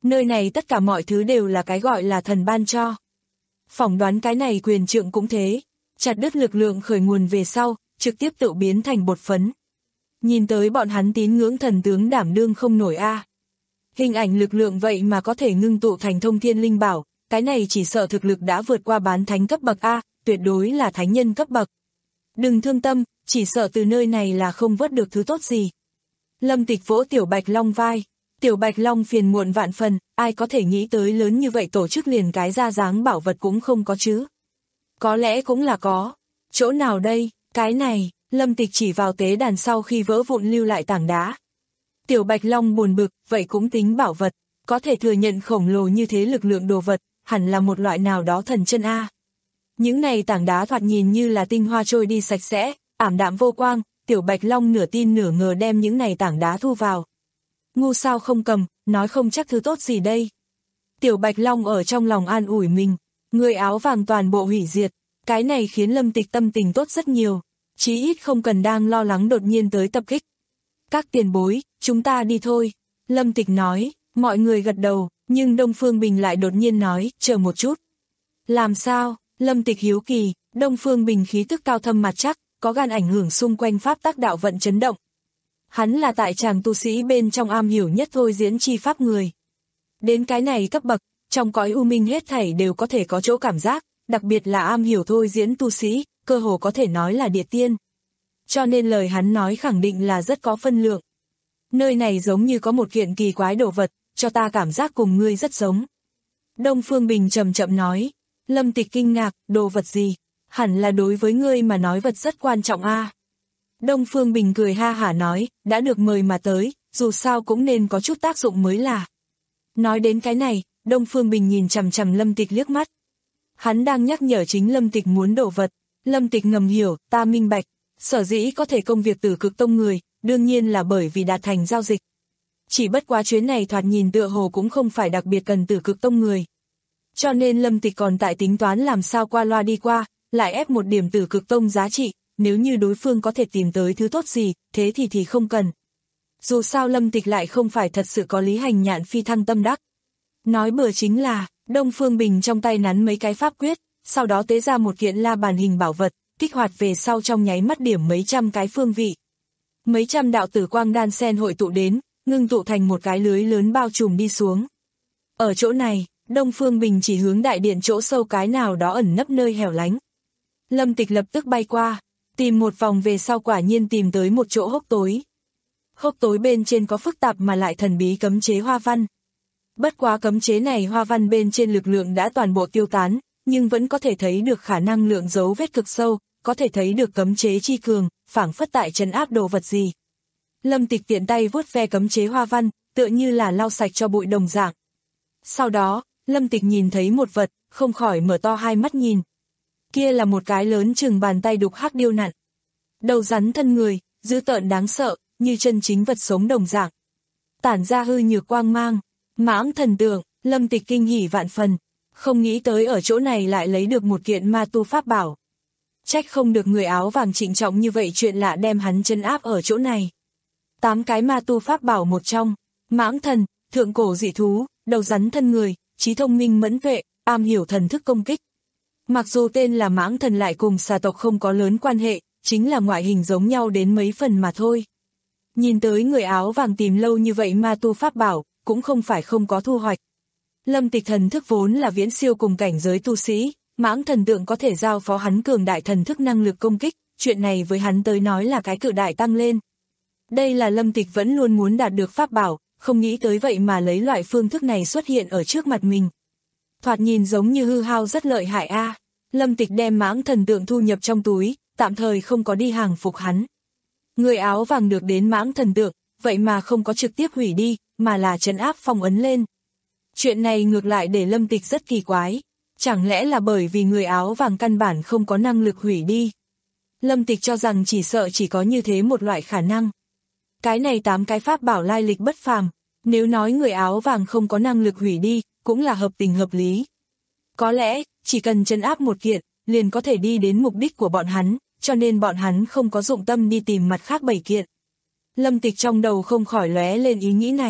nơi này tất cả mọi thứ đều là cái gọi là thần ban cho. Phỏng đoán cái này quyền trượng cũng thế, chặt đứt lực lượng khởi nguồn về sau, trực tiếp tự biến thành bột phấn. Nhìn tới bọn hắn tín ngưỡng thần tướng đảm đương không nổi a. À. Hình ảnh lực lượng vậy mà có thể ngưng tụ thành thông thiên linh bảo, cái này chỉ sợ thực lực đã vượt qua bán thánh cấp bậc a, tuyệt đối là thánh nhân cấp bậc. Đừng thương tâm, chỉ sợ từ nơi này là không vớt được thứ tốt gì. Lâm Tịch vỗ Tiểu Bạch Long vai, Tiểu Bạch Long phiền muộn vạn phần, ai có thể nghĩ tới lớn như vậy tổ chức liền cái ra dáng bảo vật cũng không có chứ. Có lẽ cũng là có. Chỗ nào đây, cái này, Lâm Tịch chỉ vào tế đàn sau khi vỡ vụn lưu lại tảng đá. Tiểu Bạch Long buồn bực, vậy cũng tính bảo vật, có thể thừa nhận khổng lồ như thế lực lượng đồ vật, hẳn là một loại nào đó thần chân a. Những này tảng đá thoạt nhìn như là tinh hoa trôi đi sạch sẽ, ảm đạm vô quang, Tiểu Bạch Long nửa tin nửa ngờ đem những này tảng đá thu vào. Ngu sao không cầm, nói không chắc thứ tốt gì đây. Tiểu Bạch Long ở trong lòng an ủi mình, người áo vàng toàn bộ hủy diệt, cái này khiến Lâm Tịch tâm tình tốt rất nhiều, chí ít không cần đang lo lắng đột nhiên tới tập kích. Các tiền bối, chúng ta đi thôi, Lâm Tịch nói, mọi người gật đầu, nhưng Đông Phương Bình lại đột nhiên nói, chờ một chút. Làm sao? Lâm Tịch hiếu kỳ, Đông Phương Bình khí tức cao thâm mặt chắc, có gan ảnh hưởng xung quanh pháp tắc đạo vận chấn động. Hắn là tại chàng tu sĩ bên trong am hiểu nhất thôi diễn chi pháp người. Đến cái này cấp bậc, trong cõi u minh hết thảy đều có thể có chỗ cảm giác, đặc biệt là am hiểu thôi diễn tu sĩ, cơ hồ có thể nói là địa tiên. Cho nên lời hắn nói khẳng định là rất có phân lượng. Nơi này giống như có một kiện kỳ quái đồ vật, cho ta cảm giác cùng ngươi rất giống. Đông Phương Bình chậm chậm nói, Lâm Tịch kinh ngạc, đồ vật gì? Hẳn là đối với ngươi mà nói vật rất quan trọng a. À. Đông Phương Bình cười ha hả nói, đã được mời mà tới, dù sao cũng nên có chút tác dụng mới là. Nói đến cái này, Đông Phương Bình nhìn chằm chằm Lâm Tịch liếc mắt. Hắn đang nhắc nhở chính Lâm Tịch muốn đồ vật, Lâm Tịch ngầm hiểu, ta minh bạch, sở dĩ có thể công việc Tử Cực Tông người, đương nhiên là bởi vì đạt thành giao dịch. Chỉ bất quá chuyến này thoạt nhìn tựa hồ cũng không phải đặc biệt cần Tử Cực Tông người. Cho nên Lâm Tịch còn tại tính toán làm sao qua loa đi qua, lại ép một điểm Tử Cực Tông giá trị, nếu như đối phương có thể tìm tới thứ tốt gì, thế thì thì không cần. Dù sao Lâm Tịch lại không phải thật sự có Lý Hành Nhạn phi thăng tâm đắc. Nói bừa chính là, Đông Phương Bình trong tay nắn mấy cái pháp quyết, sau đó tế ra một kiện la bàn hình bảo vật, kích hoạt về sau trong nháy mắt điểm mấy trăm cái phương vị. Mấy trăm đạo tử quang đan sen hội tụ đến, ngưng tụ thành một cái lưới lớn bao trùm đi xuống. Ở chỗ này, Đông Phương Bình chỉ hướng đại điện chỗ sâu cái nào đó ẩn nấp nơi hẻo lánh. Lâm Tịch lập tức bay qua, tìm một vòng về sau quả nhiên tìm tới một chỗ hốc tối. Hốc tối bên trên có phức tạp mà lại thần bí cấm chế hoa văn. Bất quá cấm chế này hoa văn bên trên lực lượng đã toàn bộ tiêu tán, nhưng vẫn có thể thấy được khả năng lượng dấu vết cực sâu, có thể thấy được cấm chế chi cường, phảng phất tại trấn áp đồ vật gì. Lâm Tịch tiện tay vuốt ve cấm chế hoa văn, tựa như là lau sạch cho bụi đồng dạng. Sau đó, Lâm Tịch nhìn thấy một vật, không khỏi mở to hai mắt nhìn. Kia là một cái lớn chừng bàn tay đục hắc điêu nặn. Đầu rắn thân người, dữ tợn đáng sợ, như chân chính vật sống đồng dạng. Tản ra hư nhược quang mang, mãng thần tượng, Lâm Tịch kinh hỉ vạn phần, không nghĩ tới ở chỗ này lại lấy được một kiện ma tu pháp bảo. Trách không được người áo vàng trịnh trọng như vậy chuyện lạ đem hắn chân áp ở chỗ này. Tám cái ma tu pháp bảo một trong, mãng thần, thượng cổ dị thú, đầu rắn thân người, trí thông minh mẫn tuệ, am hiểu thần thức công kích. Mặc dù tên là mãng thần lại cùng xà tộc không có lớn quan hệ, chính là ngoại hình giống nhau đến mấy phần mà thôi. Nhìn tới người áo vàng tìm lâu như vậy ma tu pháp bảo, cũng không phải không có thu hoạch. Lâm Tịch thần thức vốn là viễn siêu cùng cảnh giới tu sĩ, mãng thần tượng có thể giao phó hắn cường đại thần thức năng lực công kích, chuyện này với hắn tới nói là cái cự đại tăng lên. Đây là Lâm Tịch vẫn luôn muốn đạt được pháp bảo, không nghĩ tới vậy mà lấy loại phương thức này xuất hiện ở trước mặt mình. Thoạt nhìn giống như hư hao rất lợi hại a. À. Lâm Tịch đem mãng thần tượng thu nhập trong túi, tạm thời không có đi hàng phục hắn. Người áo vàng được đến mãng thần tượng, vậy mà không có trực tiếp hủy đi, mà là trấn áp phong ấn lên. Chuyện này ngược lại để Lâm Tịch rất kỳ quái, chẳng lẽ là bởi vì người áo vàng căn bản không có năng lực hủy đi. Lâm Tịch cho rằng chỉ sợ chỉ có như thế một loại khả năng. Cái này tám cái pháp bảo lai lịch bất phàm, nếu nói người áo vàng không có năng lực hủy đi, cũng là hợp tình hợp lý. Có lẽ, chỉ cần trấn áp một kiện, liền có thể đi đến mục đích của bọn hắn, cho nên bọn hắn không có dụng tâm đi tìm mặt khác bảy kiện. Lâm Tịch trong đầu không khỏi lóe lên ý nghĩ này.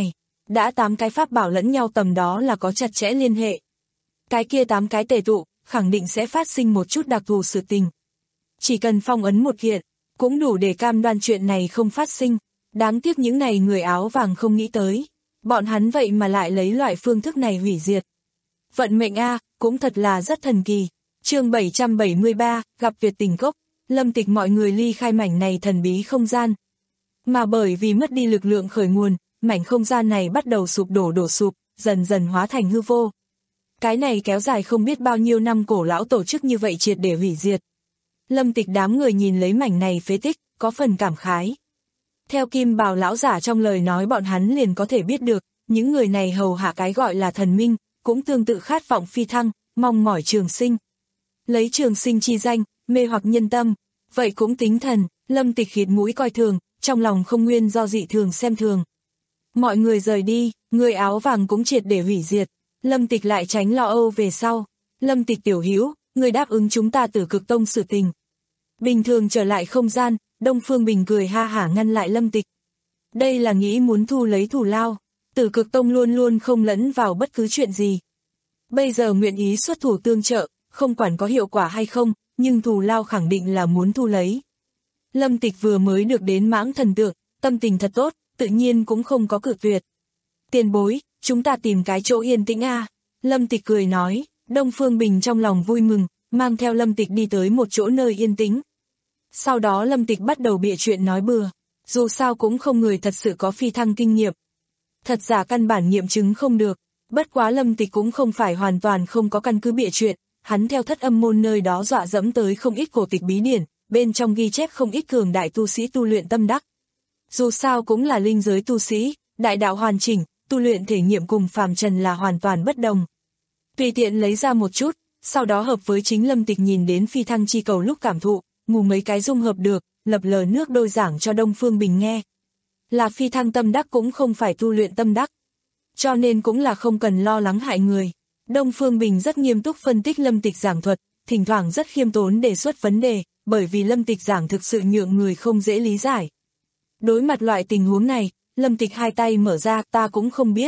Đã tám cái pháp bảo lẫn nhau tầm đó là có chặt chẽ liên hệ. Cái kia tám cái tề tụ, khẳng định sẽ phát sinh một chút đặc thù sự tình. Chỉ cần phong ấn một kiện, cũng đủ để cam đoan chuyện này không phát sinh. Đáng tiếc những này người áo vàng không nghĩ tới. Bọn hắn vậy mà lại lấy loại phương thức này hủy diệt. Vận mệnh a, cũng thật là rất thần kỳ. Chương bảy trăm bảy mươi ba, gặp tuyệt tình cốc. Lâm Tịch mọi người ly khai mảnh này thần bí không gian. Mà bởi vì mất đi lực lượng khởi nguồn, mảnh không gian này bắt đầu sụp đổ đổ sụp, dần dần hóa thành hư vô. Cái này kéo dài không biết bao nhiêu năm cổ lão tổ chức như vậy triệt để hủy diệt. Lâm Tịch đám người nhìn lấy mảnh này phế tích, có phần cảm khái. Theo Kim Bào lão giả trong lời nói bọn hắn liền có thể biết được, những người này hầu hạ cái gọi là thần minh, cũng tương tự khát vọng phi thăng, mong mỏi trường sinh. Lấy trường sinh chi danh, mê hoặc nhân tâm, vậy cũng tính thần. Lâm Tịch khịt mũi coi thường, trong lòng không nguyên do dị thường xem thường. Mọi người rời đi, người áo vàng cũng triệt để hủy diệt. Lâm Tịch lại tránh lo âu về sau. Lâm Tịch tiểu hữu, người đáp ứng chúng ta Tử Cực Tông sự tình. Bình thường trở lại không gian, Đông Phương Bình cười ha hả ngăn lại Lâm Tịch. Đây là nghĩ muốn thu lấy thù lao. Tử Cực Tông luôn luôn không lẫn vào bất cứ chuyện gì. Bây giờ nguyện ý xuất thủ tương trợ, không quản có hiệu quả hay không, nhưng thù lao khẳng định là muốn thu lấy. Lâm Tịch vừa mới được đến Mãng Thần Tượng, tâm tình thật tốt, tự nhiên cũng không có cự tuyệt. Tiền bối, chúng ta tìm cái chỗ yên tĩnh a. Lâm Tịch cười nói. Đông Phương Bình trong lòng vui mừng, mang theo Lâm Tịch đi tới một chỗ nơi yên tĩnh. Sau đó Lâm Tịch bắt đầu bịa chuyện nói bừa, dù sao cũng không người thật sự có phi thăng kinh nghiệm. Thật giả căn bản nghiệm chứng không được, bất quá Lâm Tịch cũng không phải hoàn toàn không có căn cứ bịa chuyện, hắn theo Thất Âm môn nơi đó dọa dẫm tới không ít cổ tịch bí điển, bên trong ghi chép không ít cường đại tu sĩ tu luyện tâm đắc. Dù sao cũng là linh giới tu sĩ, đại đạo hoàn chỉnh, tu luyện thể nghiệm cùng phàm trần là hoàn toàn bất đồng. Tùy tiện lấy ra một chút, sau đó hợp với chính Lâm Tịch nhìn đến phi thăng chi cầu lúc cảm thụ, mù mấy cái dung hợp được, lập lờ nước đôi giảng cho Đông Phương Bình nghe. Là phi thăng tâm đắc cũng không phải tu luyện tâm đắc, cho nên cũng là không cần lo lắng hại người. Đông Phương Bình rất nghiêm túc phân tích Lâm Tịch giảng thuật, thỉnh thoảng rất khiêm tốn đề xuất vấn đề, bởi vì Lâm Tịch giảng thực sự nhượng người không dễ lý giải. Đối mặt loại tình huống này, Lâm Tịch hai tay mở ra, ta cũng không biết.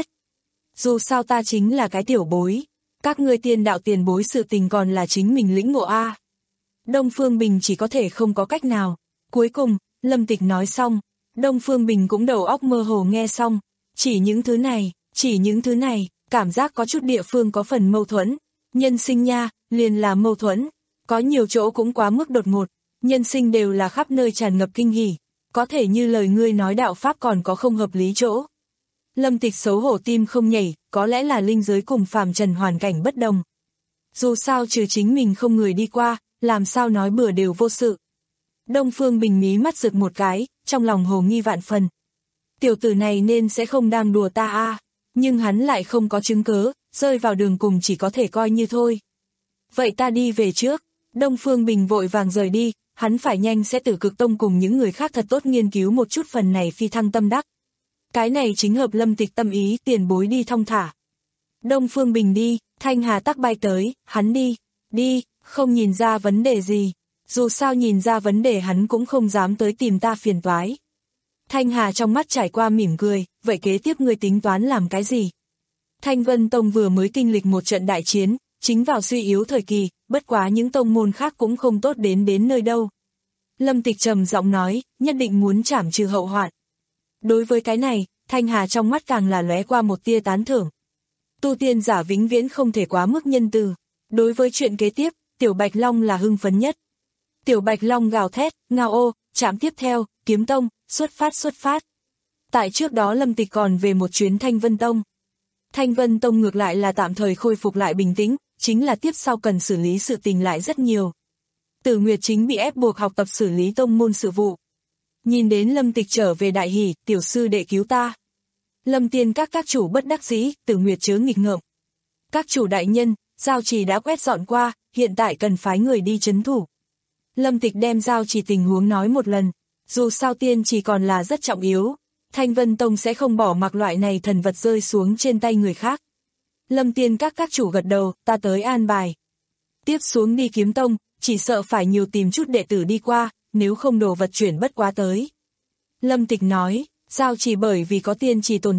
Dù sao ta chính là cái tiểu bối, các ngươi tiên đạo tiền bối sự tình còn là chính mình lĩnh ngộ a. Đông Phương Bình chỉ có thể không có cách nào. Cuối cùng, Lâm Tịch nói xong, Đông Phương Bình cũng đầu óc mơ hồ nghe xong. Chỉ những thứ này, chỉ những thứ này, cảm giác có chút địa phương có phần mâu thuẫn. Nhân sinh nha, liền là mâu thuẫn. Có nhiều chỗ cũng quá mức đột ngột. Nhân sinh đều là khắp nơi tràn ngập kinh hỉ. Có thể như lời ngươi nói đạo pháp còn có không hợp lý chỗ. Lâm Tịch xấu hổ tim không nhảy, có lẽ là linh giới cùng phàm trần hoàn cảnh bất đồng. Dù sao trừ chính mình không người đi qua, làm sao nói bừa đều vô sự. Đông Phương Bình mí mắt rực một cái, trong lòng hồ nghi vạn phần. Tiểu tử này nên sẽ không đang đùa ta a, à, nhưng hắn lại không có chứng cớ, rơi vào đường cùng chỉ có thể coi như thôi. Vậy ta đi về trước. Đông Phương Bình vội vàng rời đi, hắn phải nhanh sẽ Tử Cực Tông cùng những người khác thật tốt nghiên cứu một chút phần này phi thăng tâm đắc. Cái này chính hợp Lâm Tịch tâm ý, tiền bối đi thong thả. Đông Phương Bình đi, Thanh Hà tắc bay tới, hắn đi, đi, không nhìn ra vấn đề gì. Dù sao nhìn ra vấn đề hắn cũng không dám tới tìm ta phiền toái. Thanh Hà trong mắt trải qua mỉm cười, vậy kế tiếp ngươi tính toán làm cái gì? Thanh Vân Tông vừa mới kinh lịch một trận đại chiến, chính vào suy yếu thời kỳ, bất quá những tông môn khác cũng không tốt đến đến nơi đâu. Lâm Tịch trầm giọng nói, nhất định muốn trảm trừ hậu hoạn. Đối với cái này, Thanh Hà trong mắt càng là lóe qua một tia tán thưởng. Tu tiên giả vĩnh viễn không thể quá mức nhân từ. Đối với chuyện kế tiếp, Tiểu Bạch Long là hưng phấn nhất. Tiểu Bạch Long gào thét, ngao ô, trạm tiếp theo, Kiếm Tông, xuất phát xuất phát. Tại trước đó Lâm Tịch còn về một chuyến Thanh Vân Tông. Thanh Vân Tông ngược lại là tạm thời khôi phục lại bình tĩnh, chính là tiếp sau cần xử lý sự tình lại rất nhiều. Tử Nguyệt chính bị ép buộc học tập xử lý tông môn sự vụ. Nhìn đến Lâm Tịch trở về đại hỉ, tiểu sư đệ cứu ta. Lâm Tiên các các chủ bất đắc dĩ, Tử Nguyệt chớ nghịch ngợm. Các chủ đại nhân, giao trì đã quét dọn qua, hiện tại cần phái người đi trấn thủ. Lâm Tịch đem giao trì tình huống nói một lần, dù sao tiên trì còn là rất trọng yếu. Thanh Vân Tông sẽ không bỏ mặc loại này thần vật rơi xuống trên tay người khác. Lâm Tiên các các chủ gật đầu, ta tới an bài. Tiếp xuống đi Kiếm Tông, chỉ sợ phải nhiều tìm chút đệ tử đi qua, nếu không đồ vật chuyển bất quá tới. Lâm Tịch nói, giao chỉ bởi vì có tiên trì tồn tại,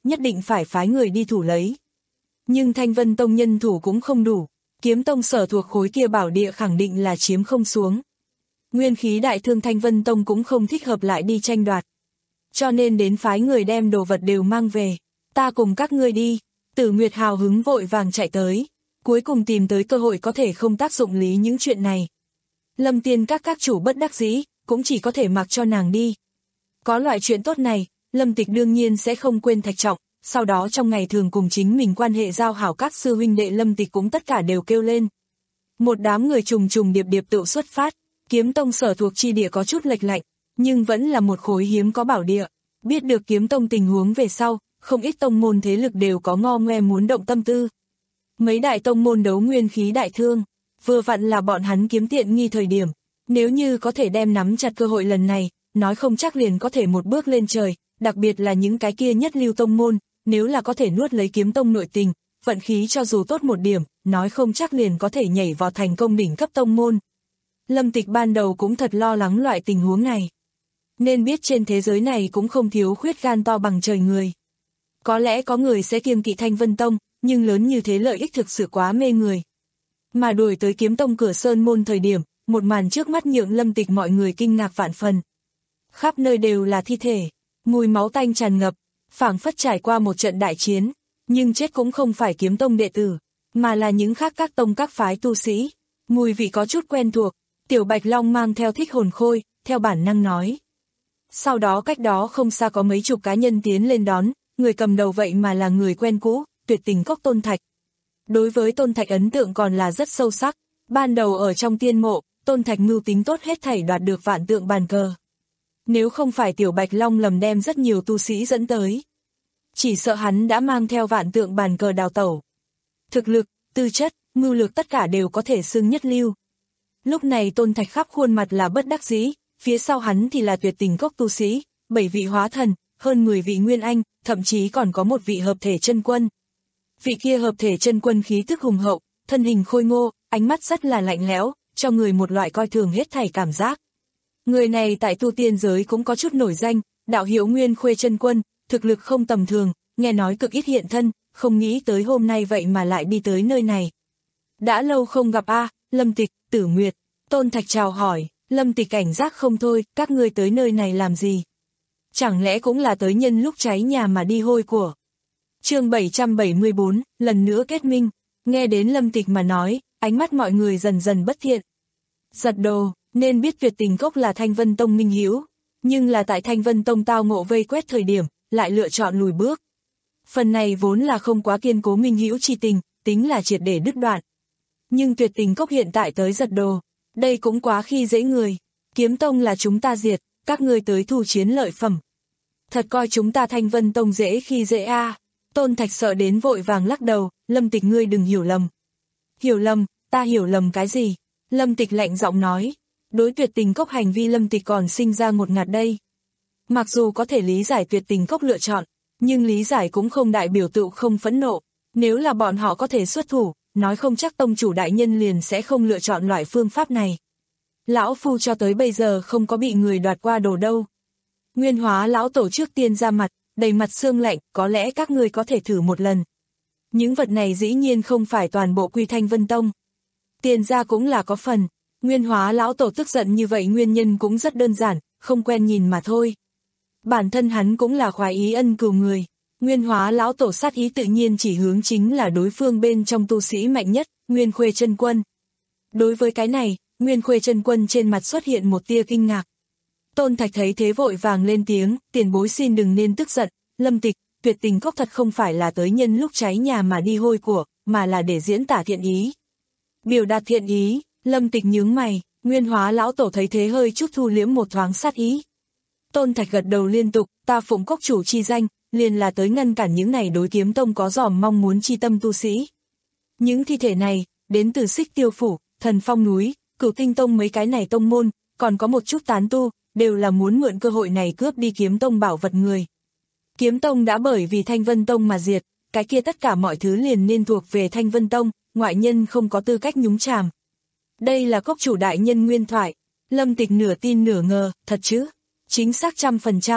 nhất định phải phái người đi thủ lấy. Nhưng Thanh Vân Tông nhân thủ cũng không đủ, Kiếm Tông sở thuộc khối kia bảo địa khẳng định là chiếm không xuống. Nguyên khí đại thương Thanh Vân Tông cũng không thích hợp lại đi tranh đoạt. Cho nên đến phái người đem đồ vật đều mang về, ta cùng các ngươi đi. Tử Nguyệt hào hứng vội vàng chạy tới, cuối cùng tìm tới cơ hội có thể không tác dụng lý những chuyện này. Lâm Tiên các các chủ bất đắc dĩ, cũng chỉ có thể mặc cho nàng đi. Có loại chuyện tốt này, Lâm Tịch đương nhiên sẽ không quên Thạch Trọng, sau đó trong ngày thường cùng chính mình quan hệ giao hảo các sư huynh đệ Lâm Tịch cũng tất cả đều kêu lên. Một đám người trùng trùng điệp điệp tự xuất phát, Kiếm Tông sở thuộc chi địa có chút lệch lạnh, nhưng vẫn là một khối hiếm có bảo địa. Biết được Kiếm Tông tình huống về sau, không ít tông môn thế lực đều có ngo ngoe muốn động tâm tư. Mấy đại tông môn đấu nguyên khí đại thương, vừa vặn là bọn hắn kiếm tiện nghi thời điểm, nếu như có thể đem nắm chặt cơ hội lần này, nói không chắc liền có thể một bước lên trời, đặc biệt là những cái kia nhất lưu tông môn, nếu là có thể nuốt lấy Kiếm Tông nội tình, vận khí cho dù tốt một điểm, nói không chắc liền có thể nhảy vào thành công đỉnh cấp tông môn. Lâm Tịch ban đầu cũng thật lo lắng loại tình huống này. Nên biết trên thế giới này cũng không thiếu khuyết gan to bằng trời người. Có lẽ có người sẽ kiêng kỵ Thanh Vân Tông, nhưng lớn như thế lợi ích thực sự quá mê người. Mà đuổi tới Kiếm Tông cửa sơn môn thời điểm, một màn trước mắt nhượng Lâm Tịch mọi người kinh ngạc vạn phần. Khắp nơi đều là thi thể, mùi máu tanh tràn ngập, phảng phất trải qua một trận đại chiến, nhưng chết cũng không phải Kiếm Tông đệ tử, mà là những khác các tông các phái tu sĩ. Mùi vị có chút quen thuộc, Tiểu Bạch Long mang theo Thích Hồn Khôi, theo bản năng nói. Sau đó cách đó không xa có mấy chục cá nhân tiến lên đón, người cầm đầu vậy mà là người quen cũ, Tuyệt Tình Cốc Tôn Thạch. Đối với Tôn Thạch ấn tượng còn là rất sâu sắc, ban đầu ở trong tiên mộ, Tôn Thạch mưu tính tốt hết thảy đoạt được vạn tượng bàn cờ. Nếu không phải Tiểu Bạch Long lầm đem rất nhiều tu sĩ dẫn tới, chỉ sợ hắn đã mang theo vạn tượng bàn cờ đào tẩu. Thực lực, tư chất, mưu lược tất cả đều có thể xưng nhất lưu. Lúc này Tôn Thạch khắp khuôn mặt là bất đắc dĩ, phía sau hắn thì là Tuyệt Tình Cốc tu sĩ, bảy vị hóa thần, hơn mười vị nguyên anh, thậm chí còn có một vị hợp thể chân quân. Vị kia hợp thể chân quân khí tức hùng hậu, thân hình khôi ngô, ánh mắt rất là lạnh lẽo, cho người một loại coi thường hết thảy cảm giác. Người này tại tu tiên giới cũng có chút nổi danh, đạo hiệu Nguyên Khuê chân quân, thực lực không tầm thường, nghe nói cực ít hiện thân, không nghĩ tới hôm nay vậy mà lại đi tới nơi này. Đã lâu không gặp a, Lâm Tịch, Tử Nguyệt. Tôn Thạch chào hỏi, Lâm Tịch cảnh giác không thôi, các ngươi tới nơi này làm gì? Chẳng lẽ cũng là tới nhân lúc cháy nhà mà đi hôi của? Chương bảy trăm bảy mươi bốn, lần nữa kết minh. Nghe đến Lâm Tịch mà nói, ánh mắt mọi người dần dần bất thiện. Giật đồ, nên biết Tuyệt Tình Cốc là Thanh Vân Tông minh hữu, nhưng là tại Thanh Vân Tông tao ngộ vây quét thời điểm, lại lựa chọn lùi bước. Phần này vốn là không quá kiên cố minh hữu chi tình, tính là triệt để đứt đoạn. Nhưng Tuyệt Tình Cốc hiện tại tới giật đồ, đây cũng quá khi dễ người. Kiếm Tông là chúng ta diệt, các ngươi tới thu chiến lợi phẩm. Thật coi chúng ta Thanh Vân Tông dễ khi dễ a. À. Tôn Thạch sợ đến vội vàng lắc đầu, Lâm Tịch ngươi đừng hiểu lầm. Hiểu lầm, ta hiểu lầm cái gì? Lâm Tịch lạnh giọng nói, đối Tuyệt Tình Cốc hành vi Lâm Tịch còn sinh ra một ngạt đây. Mặc dù có thể lý giải Tuyệt Tình Cốc lựa chọn, nhưng lý giải cũng không đại biểu tự không phẫn nộ. Nếu là bọn họ có thể xuất thủ, nói không chắc tông chủ đại nhân liền sẽ không lựa chọn loại phương pháp này. Lão Phu cho tới bây giờ không có bị người đoạt qua đồ đâu. Nguyên Hóa lão tổ trước tiên ra mặt, đầy mặt sương lạnh, có lẽ các ngươi có thể thử một lần. Những vật này dĩ nhiên không phải toàn bộ quy Thanh Vân Tông. Tiền ra cũng là có phần. Nguyên Hóa lão tổ tức giận như vậy nguyên nhân cũng rất đơn giản, không quen nhìn mà thôi. Bản thân hắn cũng là khoái ý ân cừu người. Nguyên Hóa lão tổ sát ý tự nhiên chỉ hướng chính là đối phương bên trong tu sĩ mạnh nhất, Nguyên Khuê chân quân. Đối với cái này, Nguyên Khuê chân quân trên mặt xuất hiện một tia kinh ngạc. Tôn Thạch thấy thế vội vàng lên tiếng, tiền bối xin đừng nên tức giận, Lâm Tịch, Tuyệt Tình Cốc thật không phải là tới nhân lúc cháy nhà mà đi hôi của, mà là để diễn tả thiện ý. Biểu đạt thiện ý, Lâm Tịch nhướng mày, Nguyên Hóa lão tổ thấy thế hơi chút thu liếm một thoáng sát ý. Tôn Thạch gật đầu liên tục, ta phụng cốc chủ chi danh, liền là tới ngăn cản những này đối Kiếm Tông có dòm mong muốn chi tâm tu sĩ. Những thi thể này, đến từ Xích Tiêu Phủ, Thần Phong Núi, Cửu Tinh Tông mấy cái này tông môn, còn có một chút tán tu, đều là muốn mượn cơ hội này cướp đi Kiếm Tông bảo vật người. Kiếm Tông đã bởi vì Thanh Vân Tông mà diệt, cái kia tất cả mọi thứ liền nên thuộc về Thanh Vân Tông, ngoại nhân không có tư cách nhúng chàm. Đây là cốc chủ đại nhân nguyên thoại. Lâm Tịch nửa tin nửa ngờ, thật chứ? Chính xác trăm phần trăm.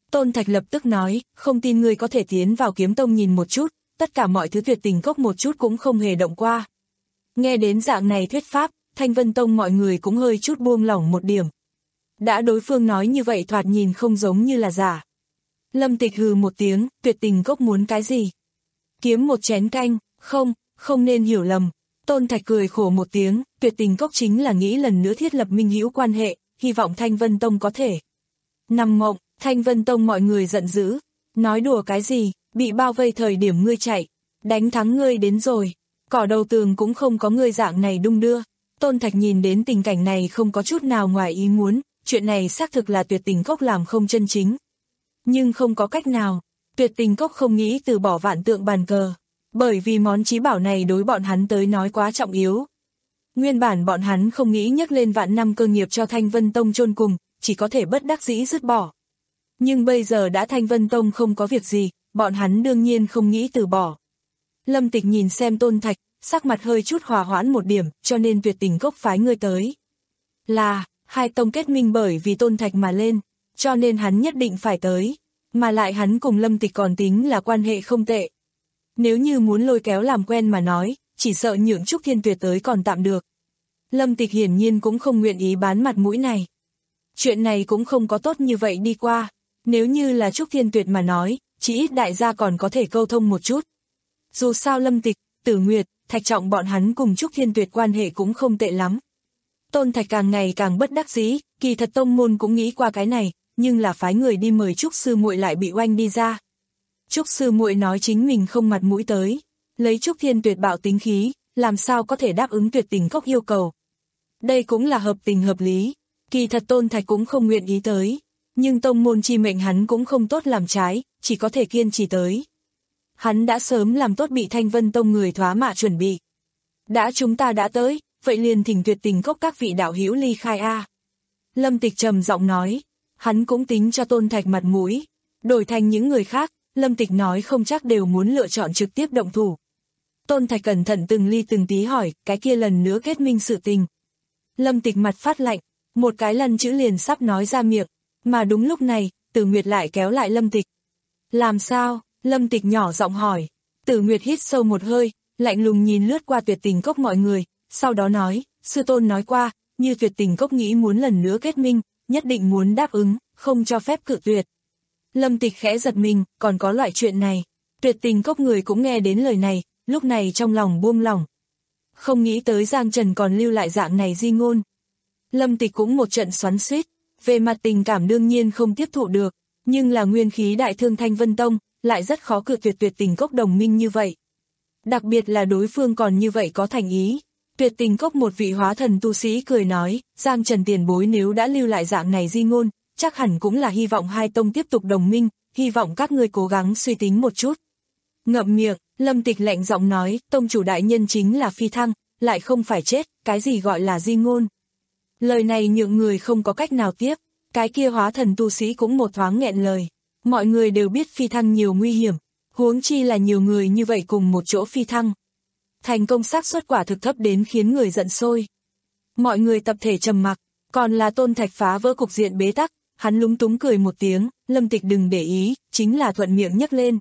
Tôn Thạch lập tức nói, không tin ngươi có thể tiến vào kiếm tông nhìn một chút, tất cả mọi thứ tuyệt tình cốc một chút cũng không hề động qua. Nghe đến dạng này thuyết pháp, Thanh Vân Tông mọi người cũng hơi chút buông lỏng một điểm. Đã đối phương nói như vậy thoạt nhìn không giống như là giả. Lâm Tịch hừ một tiếng, tuyệt tình cốc muốn cái gì? Kiếm một chén canh, không, không nên hiểu lầm. Tôn Thạch cười khổ một tiếng, tuyệt tình cốc chính là nghĩ lần nữa thiết lập minh hữu quan hệ, hy vọng Thanh Vân Tông có thể. Nằm mộng, Thanh Vân Tông mọi người giận dữ, nói đùa cái gì, bị bao vây thời điểm ngươi chạy, đánh thắng ngươi đến rồi, cỏ đầu tường cũng không có ngươi dạng này đung đưa. Tôn Thạch nhìn đến tình cảnh này không có chút nào ngoài ý muốn, chuyện này xác thực là tuyệt tình cốc làm không chân chính. Nhưng không có cách nào, tuyệt tình cốc không nghĩ từ bỏ vạn tượng bàn cờ, bởi vì món chí bảo này đối bọn hắn tới nói quá trọng yếu. Nguyên bản bọn hắn không nghĩ nhắc lên vạn năm cơ nghiệp cho Thanh Vân Tông chôn cùng, chỉ có thể bất đắc dĩ dứt bỏ. Nhưng bây giờ đã Thanh Vân Tông không có việc gì, bọn hắn đương nhiên không nghĩ từ bỏ. Lâm Tịch nhìn xem Tôn Thạch, sắc mặt hơi chút hòa hoãn một điểm, cho nên tuyệt tình cốc phái ngươi tới. Là, hai tông kết minh bởi vì Tôn Thạch mà lên, cho nên hắn nhất định phải tới, mà lại hắn cùng Lâm Tịch còn tính là quan hệ không tệ. Nếu như muốn lôi kéo làm quen mà nói, chỉ sợ nhượng Trúc Thiên Tuyệt tới còn tạm được. Lâm Tịch hiển nhiên cũng không nguyện ý bán mặt mũi này. Chuyện này cũng không có tốt như vậy đi qua, nếu như là Trúc Thiên Tuyệt mà nói, chỉ ít đại gia còn có thể câu thông một chút. Dù sao Lâm Tịch, Tử Nguyệt, Thạch Trọng bọn hắn cùng Trúc Thiên Tuyệt quan hệ cũng không tệ lắm. Tôn Thạch càng ngày càng bất đắc dĩ, kỳ thật tông môn cũng nghĩ qua cái này, nhưng là phái người đi mời Trúc sư muội lại bị oanh đi ra. Trúc sư muội nói chính mình không mặt mũi tới, lấy Trúc Thiên Tuyệt bạo tính khí, làm sao có thể đáp ứng tuyệt tình cốc yêu cầu. Đây cũng là hợp tình hợp lý, kỳ thật Tôn Thạch cũng không nguyện ý tới, nhưng tông môn chi mệnh hắn cũng không tốt làm trái, chỉ có thể kiên trì tới. Hắn đã sớm làm tốt bị Thanh Vân Tông người thoá mạ chuẩn bị. Đã chúng ta đã tới, vậy liền thỉnh tuyệt tình cốc các vị đạo hữu ly khai a. Lâm Tịch trầm giọng nói, hắn cũng tính cho Tôn Thạch mặt mũi, đổi thành những người khác, Lâm Tịch nói không chắc đều muốn lựa chọn trực tiếp động thủ. Tôn Thạch cẩn thận từng ly từng tí hỏi, cái kia lần nữa kết minh sự tình. Lâm Tịch mặt phát lạnh, một cái lần chữ liền sắp nói ra miệng, mà đúng lúc này, Tử Nguyệt lại kéo lại Lâm Tịch. Làm sao? Lâm Tịch nhỏ giọng hỏi. Tử Nguyệt hít sâu một hơi, lạnh lùng nhìn lướt qua tuyệt tình cốc mọi người, sau đó nói, sư tôn nói qua, như tuyệt tình cốc nghĩ muốn lần nữa kết minh, nhất định muốn đáp ứng, không cho phép cự tuyệt. Lâm Tịch khẽ giật mình, còn có loại chuyện này. Tuyệt tình cốc người cũng nghe đến lời này, lúc này trong lòng buông lỏng. Không nghĩ tới Giang Trần còn lưu lại dạng này di ngôn. Lâm Tịch cũng một trận xoắn xuýt, về mặt tình cảm đương nhiên không tiếp thụ được, nhưng là nguyên khí đại thương Thanh Vân Tông, lại rất khó cự tuyệt tuyệt tình cốc đồng minh như vậy. Đặc biệt là đối phương còn như vậy có thành ý. Tuyệt tình cốc một vị hóa thần tu sĩ cười nói, Giang Trần tiền bối nếu đã lưu lại dạng này di ngôn, chắc hẳn cũng là hy vọng hai tông tiếp tục đồng minh, hy vọng các ngươi cố gắng suy tính một chút. Ngậm miệng, Lâm Tịch lạnh giọng nói, tông chủ đại nhân chính là phi thăng, lại không phải chết, cái gì gọi là di ngôn. Lời này nhượng người không có cách nào tiếp, cái kia hóa thần tu sĩ cũng một thoáng nghẹn lời. Mọi người đều biết phi thăng nhiều nguy hiểm, huống chi là nhiều người như vậy cùng một chỗ phi thăng. Thành công xác suất quả thực thấp đến khiến người giận sôi. Mọi người tập thể trầm mặc, còn là Tôn Thạch phá vỡ cục diện bế tắc, hắn lúng túng cười một tiếng, Lâm Tịch đừng để ý, chính là thuận miệng nhắc lên.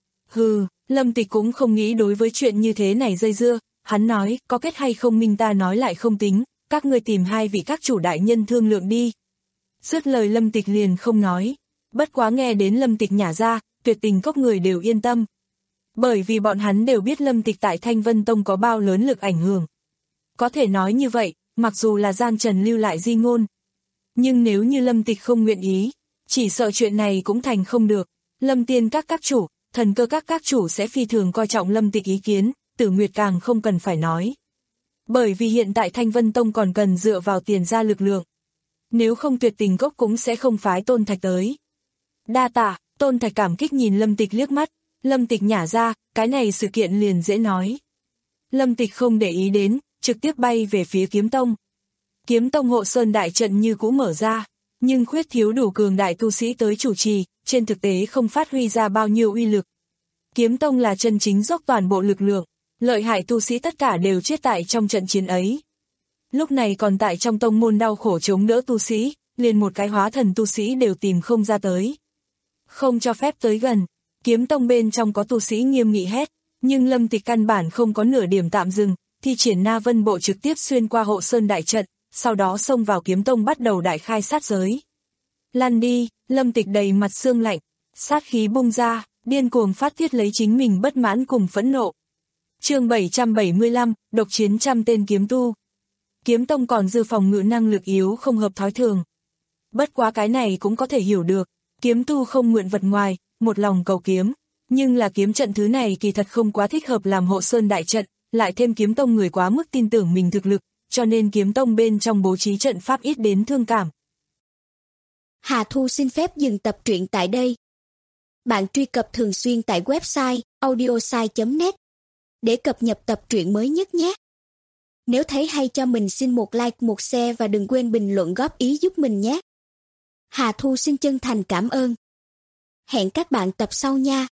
Hừ, Lâm Tịch cũng không nghĩ đối với chuyện như thế này dây dưa, hắn nói, có kết hay không minh ta nói lại không tính, các ngươi tìm hai vị các chủ đại nhân thương lượng đi. Dứt lời Lâm Tịch liền không nói, bất quá nghe đến Lâm Tịch nhả ra, tuyệt tình cốc người đều yên tâm. Bởi vì bọn hắn đều biết Lâm Tịch tại Thanh Vân Tông có bao lớn lực ảnh hưởng. Có thể nói như vậy, mặc dù là Giang Trần lưu lại di ngôn. Nhưng nếu như Lâm Tịch không nguyện ý, chỉ sợ chuyện này cũng thành không được. Lâm Tiên các các chủ, Thần Cơ các các chủ sẽ phi thường coi trọng Lâm Tịch ý kiến, Tử Nguyệt càng không cần phải nói. Bởi vì hiện tại Thanh Vân Tông còn cần dựa vào tiền ra lực lượng. Nếu không tuyệt tình cốc cũng sẽ không phái Tôn Thạch tới. Đa tạ, Tôn Thạch cảm kích nhìn Lâm Tịch liếc mắt, Lâm Tịch nhả ra, cái này sự kiện liền dễ nói. Lâm Tịch không để ý đến, trực tiếp bay về phía Kiếm Tông. Kiếm Tông hộ sơn đại trận như cũ mở ra, nhưng khuyết thiếu đủ cường đại tu sĩ tới chủ trì, trên thực tế không phát huy ra bao nhiêu uy lực. Kiếm Tông là chân chính dốc toàn bộ lực lượng, lợi hại tu sĩ tất cả đều chết tại trong trận chiến ấy. Lúc này còn tại trong tông môn đau khổ chống đỡ tu sĩ, liền một cái hóa thần tu sĩ đều tìm không ra tới. không cho phép tới gần. Kiếm tông bên trong có tu sĩ nghiêm nghị hét, nhưng Lâm Tịch căn bản không có nửa điểm tạm dừng, thi triển Na Vân Bộ trực tiếp xuyên qua hộ sơn đại trận, sau đó xông vào kiếm tông bắt đầu đại khai sát giới. Lăn đi, Lâm Tịch đầy mặt xương lạnh, sát khí bung ra, điên cuồng phát tiết lấy chính mình bất mãn cùng phẫn nộ. Chương bảy trăm bảy mươi lăm, độc chiến trăm tên kiếm tu. Kiếm tông còn dư phòng ngự năng lực yếu không hợp thói thường. Bất quá cái này cũng có thể hiểu được, kiếm tu không nguyện vật ngoài, một lòng cầu kiếm, nhưng là kiếm trận thứ này kỳ thật không quá thích hợp làm hộ sơn đại trận, lại thêm kiếm tông người quá mức tin tưởng mình thực lực, cho nên kiếm tông bên trong bố trí trận pháp ít đến thương cảm. Hà Thu xin phép dừng tập truyện tại đây. Bạn truy cập thường xuyên tại website audiosai chấm net để cập nhật tập truyện mới nhất nhé. Nếu thấy hay cho mình xin một like, một share và đừng quên bình luận góp ý giúp mình nhé. Hà Thu xin chân thành cảm ơn. Hẹn các bạn tập sau nha.